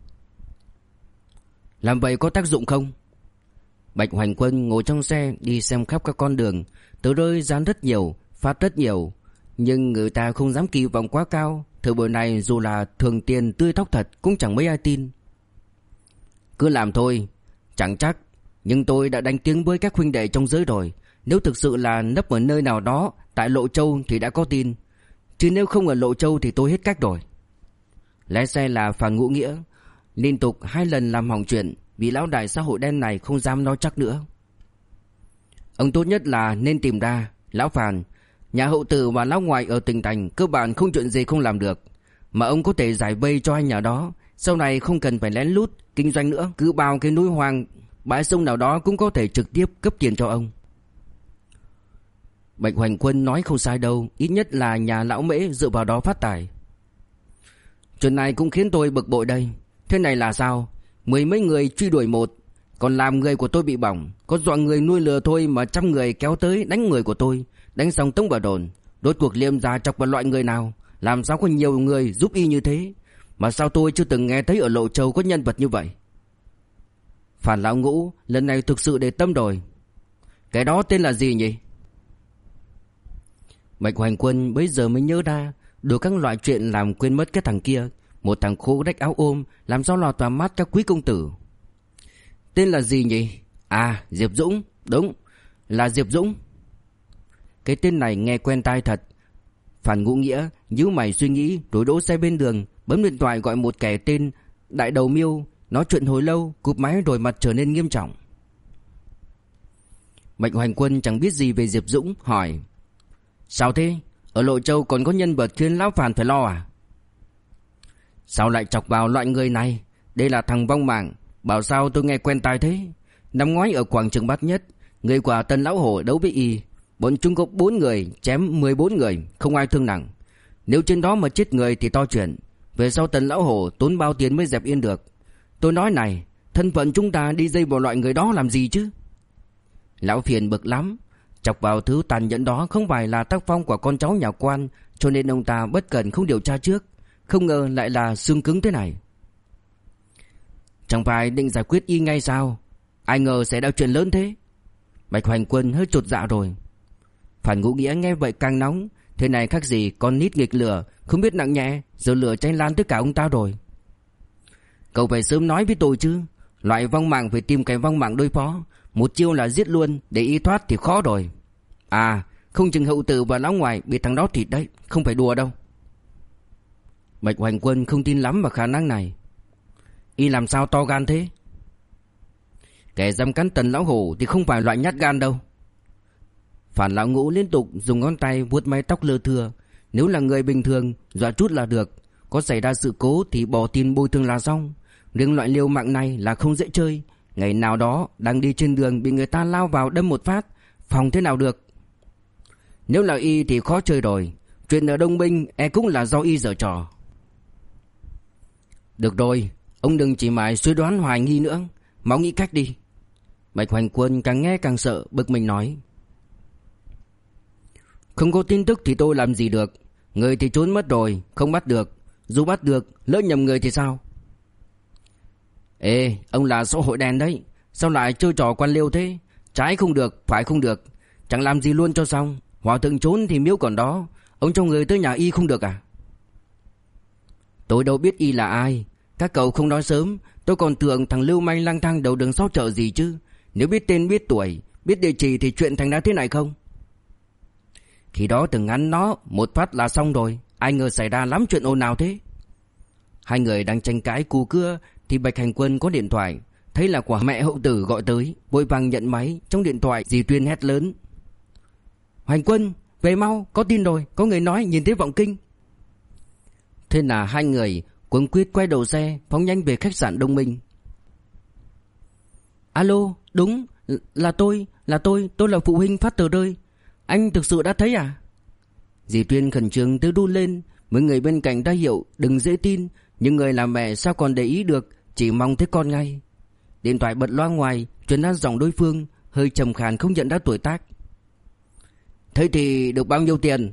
Làm vậy có tác dụng không? Bạch Hoành Quân ngồi trong xe đi xem khắp các con đường, tờ rơi dán rất nhiều, phát rất nhiều, nhưng người ta không dám kỳ vọng quá cao. Thời buổi này dù là thường tiền tươi tóc thật cũng chẳng mấy ai tin. Cứ làm thôi, chẳng chắc, nhưng tôi đã đánh tiếng với các huynh đệ trong giới rồi. Nếu thực sự là nấp ở nơi nào đó tại Lộ Châu thì đã có tin, chứ nếu không ở Lộ Châu thì tôi hết cách rồi. Lái xe là Phan Ngũ Nghĩa, liên tục 2 lần làm hỏng chuyện, vì lão đại xã hội đen này không dám nói chắc nữa. Ông tốt nhất là nên tìm ra lão Phan. Nhà hậu tử và lão ngoại ở tỉnh thành cơ bản không chuyện gì không làm được, mà ông có thể giải vây cho anh nhà đó. Sau này không cần phải lén lút kinh doanh nữa, cứ bao cái núi hoang bãi sông nào đó cũng có thể trực tiếp cấp tiền cho ông. Bạch Hoành Quân nói không sai đâu, ít nhất là nhà lão Mễ dựa vào đó phát tài. Chuyện này cũng khiến tôi bực bội đây. Thế này là sao? 10 mấy người truy đuổi một, còn làm người của tôi bị bỏng. Có dọa người nuôi lừa thôi mà 100 người kéo tới đánh người của tôi, đánh xong tống vào đồn. Rốt cuộc Liêm gia chọc vào loại người nào? Làm sao có nhiều người giúp y như thế? Mà sao tôi chưa từng nghe thấy ở Lộ Châu có nhân vật như vậy? Phan lão Ngũ lần này thực sự để tâm rồi. Cái đó tên là gì nhỉ? Bạch Hoành Quân bây giờ mới nhớ ra, đủ các loại chuyện làm quên mất cái thằng kia. Một thằng khố rách áo ôm, làm sao lọt vào mắt các quý công tử. Tên là gì nhỉ? À, Diệp Dũng. Đúng, là Diệp Dũng. Cái tên này nghe quen tai thật. Phan Ngũ Nghĩa nhíu mày suy nghĩ, rồi đỗ xe bên đường, bấm điện thoại gọi một kẻ tên Đại Đầu Miêu. Nói chuyện hồi lâu, cụp máy rồi mặt trở nên nghiêm trọng. Bạch Hoành Quân chẳng biết gì về Diệp Dũng, hỏi: Sao thế? Ở Lộ Châu còn có nhân vật khiến lão Phan phải lo à? Sao lại chọc vào loại người này? Đây là thằng vong mạng. Bảo sao tôi nghe quen tai thế? Năm ngoái ở quảng trường Bát Nhất, người của Tần Lão Hổ đấu với y, bọn chúng có 4 người chém 14 người, không ai thương nặng. Nếu trên đó mà chết người thì to chuyện. Về sau Tần Lão Hổ tốn bao tiền mới dẹp yên được. Tôi nói này, thân phận chúng ta đi dây vào loại người đó làm gì chứ? Lão phiền bực lắm. Chọc vào thứ tàn nhẫn đó không phải là tác phong của con cháu nhà quan, cho nên ông ta bất cẩn không điều tra trước. Không ngờ lại là xương cứng thế này. Chẳng phải định giải quyết y ngay sao? Ai ngờ sẽ đã chuyện lớn thế. Bạch Hoành Quân hơi chột dạ rồi. Phan Ngũ Nghĩa nghe vậy càng nóng. Thế này khác gì con nít nghịch lửa, không biết nặng nhẹ, giờ lửa cháy lan tất cả ông ta rồi. Cậu phải sớm nói với tôi chứ. Loại vong mạng phải tìm cái vong mạng đối phó. Một chiêu là giết luôn, để y thoát thì khó rồi. À, không chừng hậu tử và lão ngoại bị thằng đó thịt đấy, không phải đùa đâu. Bạch Hoành Quân không tin lắm vào khả năng này. Y làm sao to gan thế? Kẻ dám cắn Tần Lão Hổ thì không phải loại nhát gan đâu. Phan lão Ngũ liên tục dùng ngón tay vuốt mái tóc lưa thưa. Nếu là người bình thường, dọa chút là được. Có xảy ra sự cố thì bỏ tiền bồi thường là xong. Riêng loại liều mạng này là không dễ chơi. Ngày nào đó đang đi trên đường bị người ta lao vào đâm một phát, phòng thế nào được. Nếu là y thì khó chơi rồi. Chuyện ở Đông Binh e cũng là do y giở trò. Được rồi, ông đừng chỉ mãi suy đoán hoài nghi nữa, mau nghĩ cách đi. Bạch Hoành Quân càng nghe càng sợ, bực mình nói: Không có tin tức thì tôi làm gì được. Người thì trốn mất rồi, không bắt được. Dù bắt được, lỡ nhầm người thì sao? Ê, ông là xã hội đen đấy, sao lại chơi trò quan liêu thế? Trái không được, phải không được, chẳng làm gì luôn cho xong. Hòa thượng trốn thì miếu còn đó, ông cho người tới nhà y không được à? Tôi đâu biết y là ai. Các cậu không nói sớm, tôi còn tưởng thằng lưu manh lang thang đầu đường xó chợ gì chứ. Nếu biết tên biết tuổi, biết địa chỉ thì chuyện thành ra thế này không? Khi đó từng ngắn nó một phát là xong rồi. Ai ngờ xảy ra lắm chuyện ồn ào thế. Hai người đang tranh cãi cù cưa thì Bạch Hành Quân có điện thoại, thấy là của mẹ hậu tử gọi tới, vội vàng nhận máy. Trong điện thoại dì Tuyên hét lớn: Hành Quân, về mau, có tin rồi, có người nói nhìn thấy vọng kinh. Thế là hai người cuống quýt quay đầu xe phóng nhanh về khách sạn Đông Minh. Alo, đúng, là tôi là phụ huynh phát tờ rơi. Anh thực sự đã thấy à? Dì Tuyên khẩn trương tới run lên. Mấy người bên cạnh đã hiểu đừng dễ tin, nhưng người làm mẹ sao còn để ý được, chỉ mong thấy con ngay. Điện thoại bật loa ngoài truyền ra giọng đối phương, hơi trầm khàn không nhận ra tuổi tác. Thế thì được bao nhiêu tiền?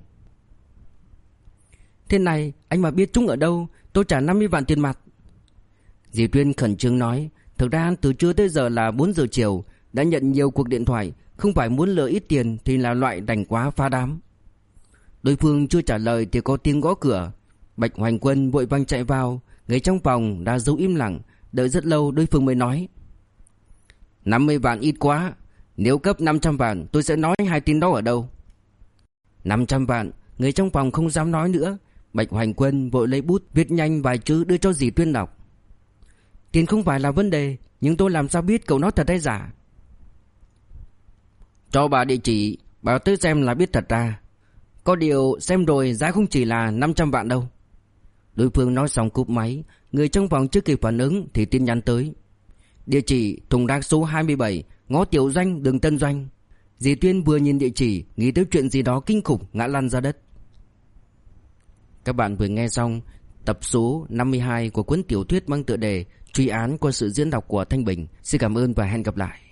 Thế này, anh mà biết chúng ở đâu, tôi trả 50 vạn tiền mặt. Dì Tuyên khẩn trương nói. Thực ra từ trưa tới giờ là 4 giờ chiều, đã nhận nhiều cuộc điện thoại, không phải muốn lừa ít tiền thì là loại rảnh quá phá đám. Đối phương chưa trả lời thì có tiếng gõ cửa. Bạch Hoành Quân vội vàng chạy vào. Người trong phòng đã giấu im lặng. Đợi rất lâu đối phương mới nói: 50 vạn ít quá, nếu cấp 500 vạn tôi sẽ nói hai tin đó ở đâu. 500 vạn. Người trong phòng không dám nói nữa. Bạch Hoành Quân vội lấy bút viết nhanh vài chữ đưa cho dì Tuyên đọc. Tiền không phải là vấn đề, nhưng tôi làm sao biết cậu nói thật hay giả? Cho bà địa chỉ, bà tới xem là biết thật ra. Có điều xem rồi giá không chỉ là 500 vạn đâu. Đối phương nói xong cúp máy. Người trong phòng chưa kịp phản ứng thì tin nhắn tới. Địa chỉ thùng rác số 27, ngõ Tiểu Doanh, đường Tân Doanh. Dì Tuyên vừa nhìn địa chỉ nghĩ tới chuyện gì đó kinh khủng ngã lăn ra đất. Các bạn vừa nghe xong tập số 52 của cuốn tiểu thuyết mang tựa đề Truy án qua sự diễn đọc của Thanh Bình. Xin cảm ơn và hẹn gặp lại.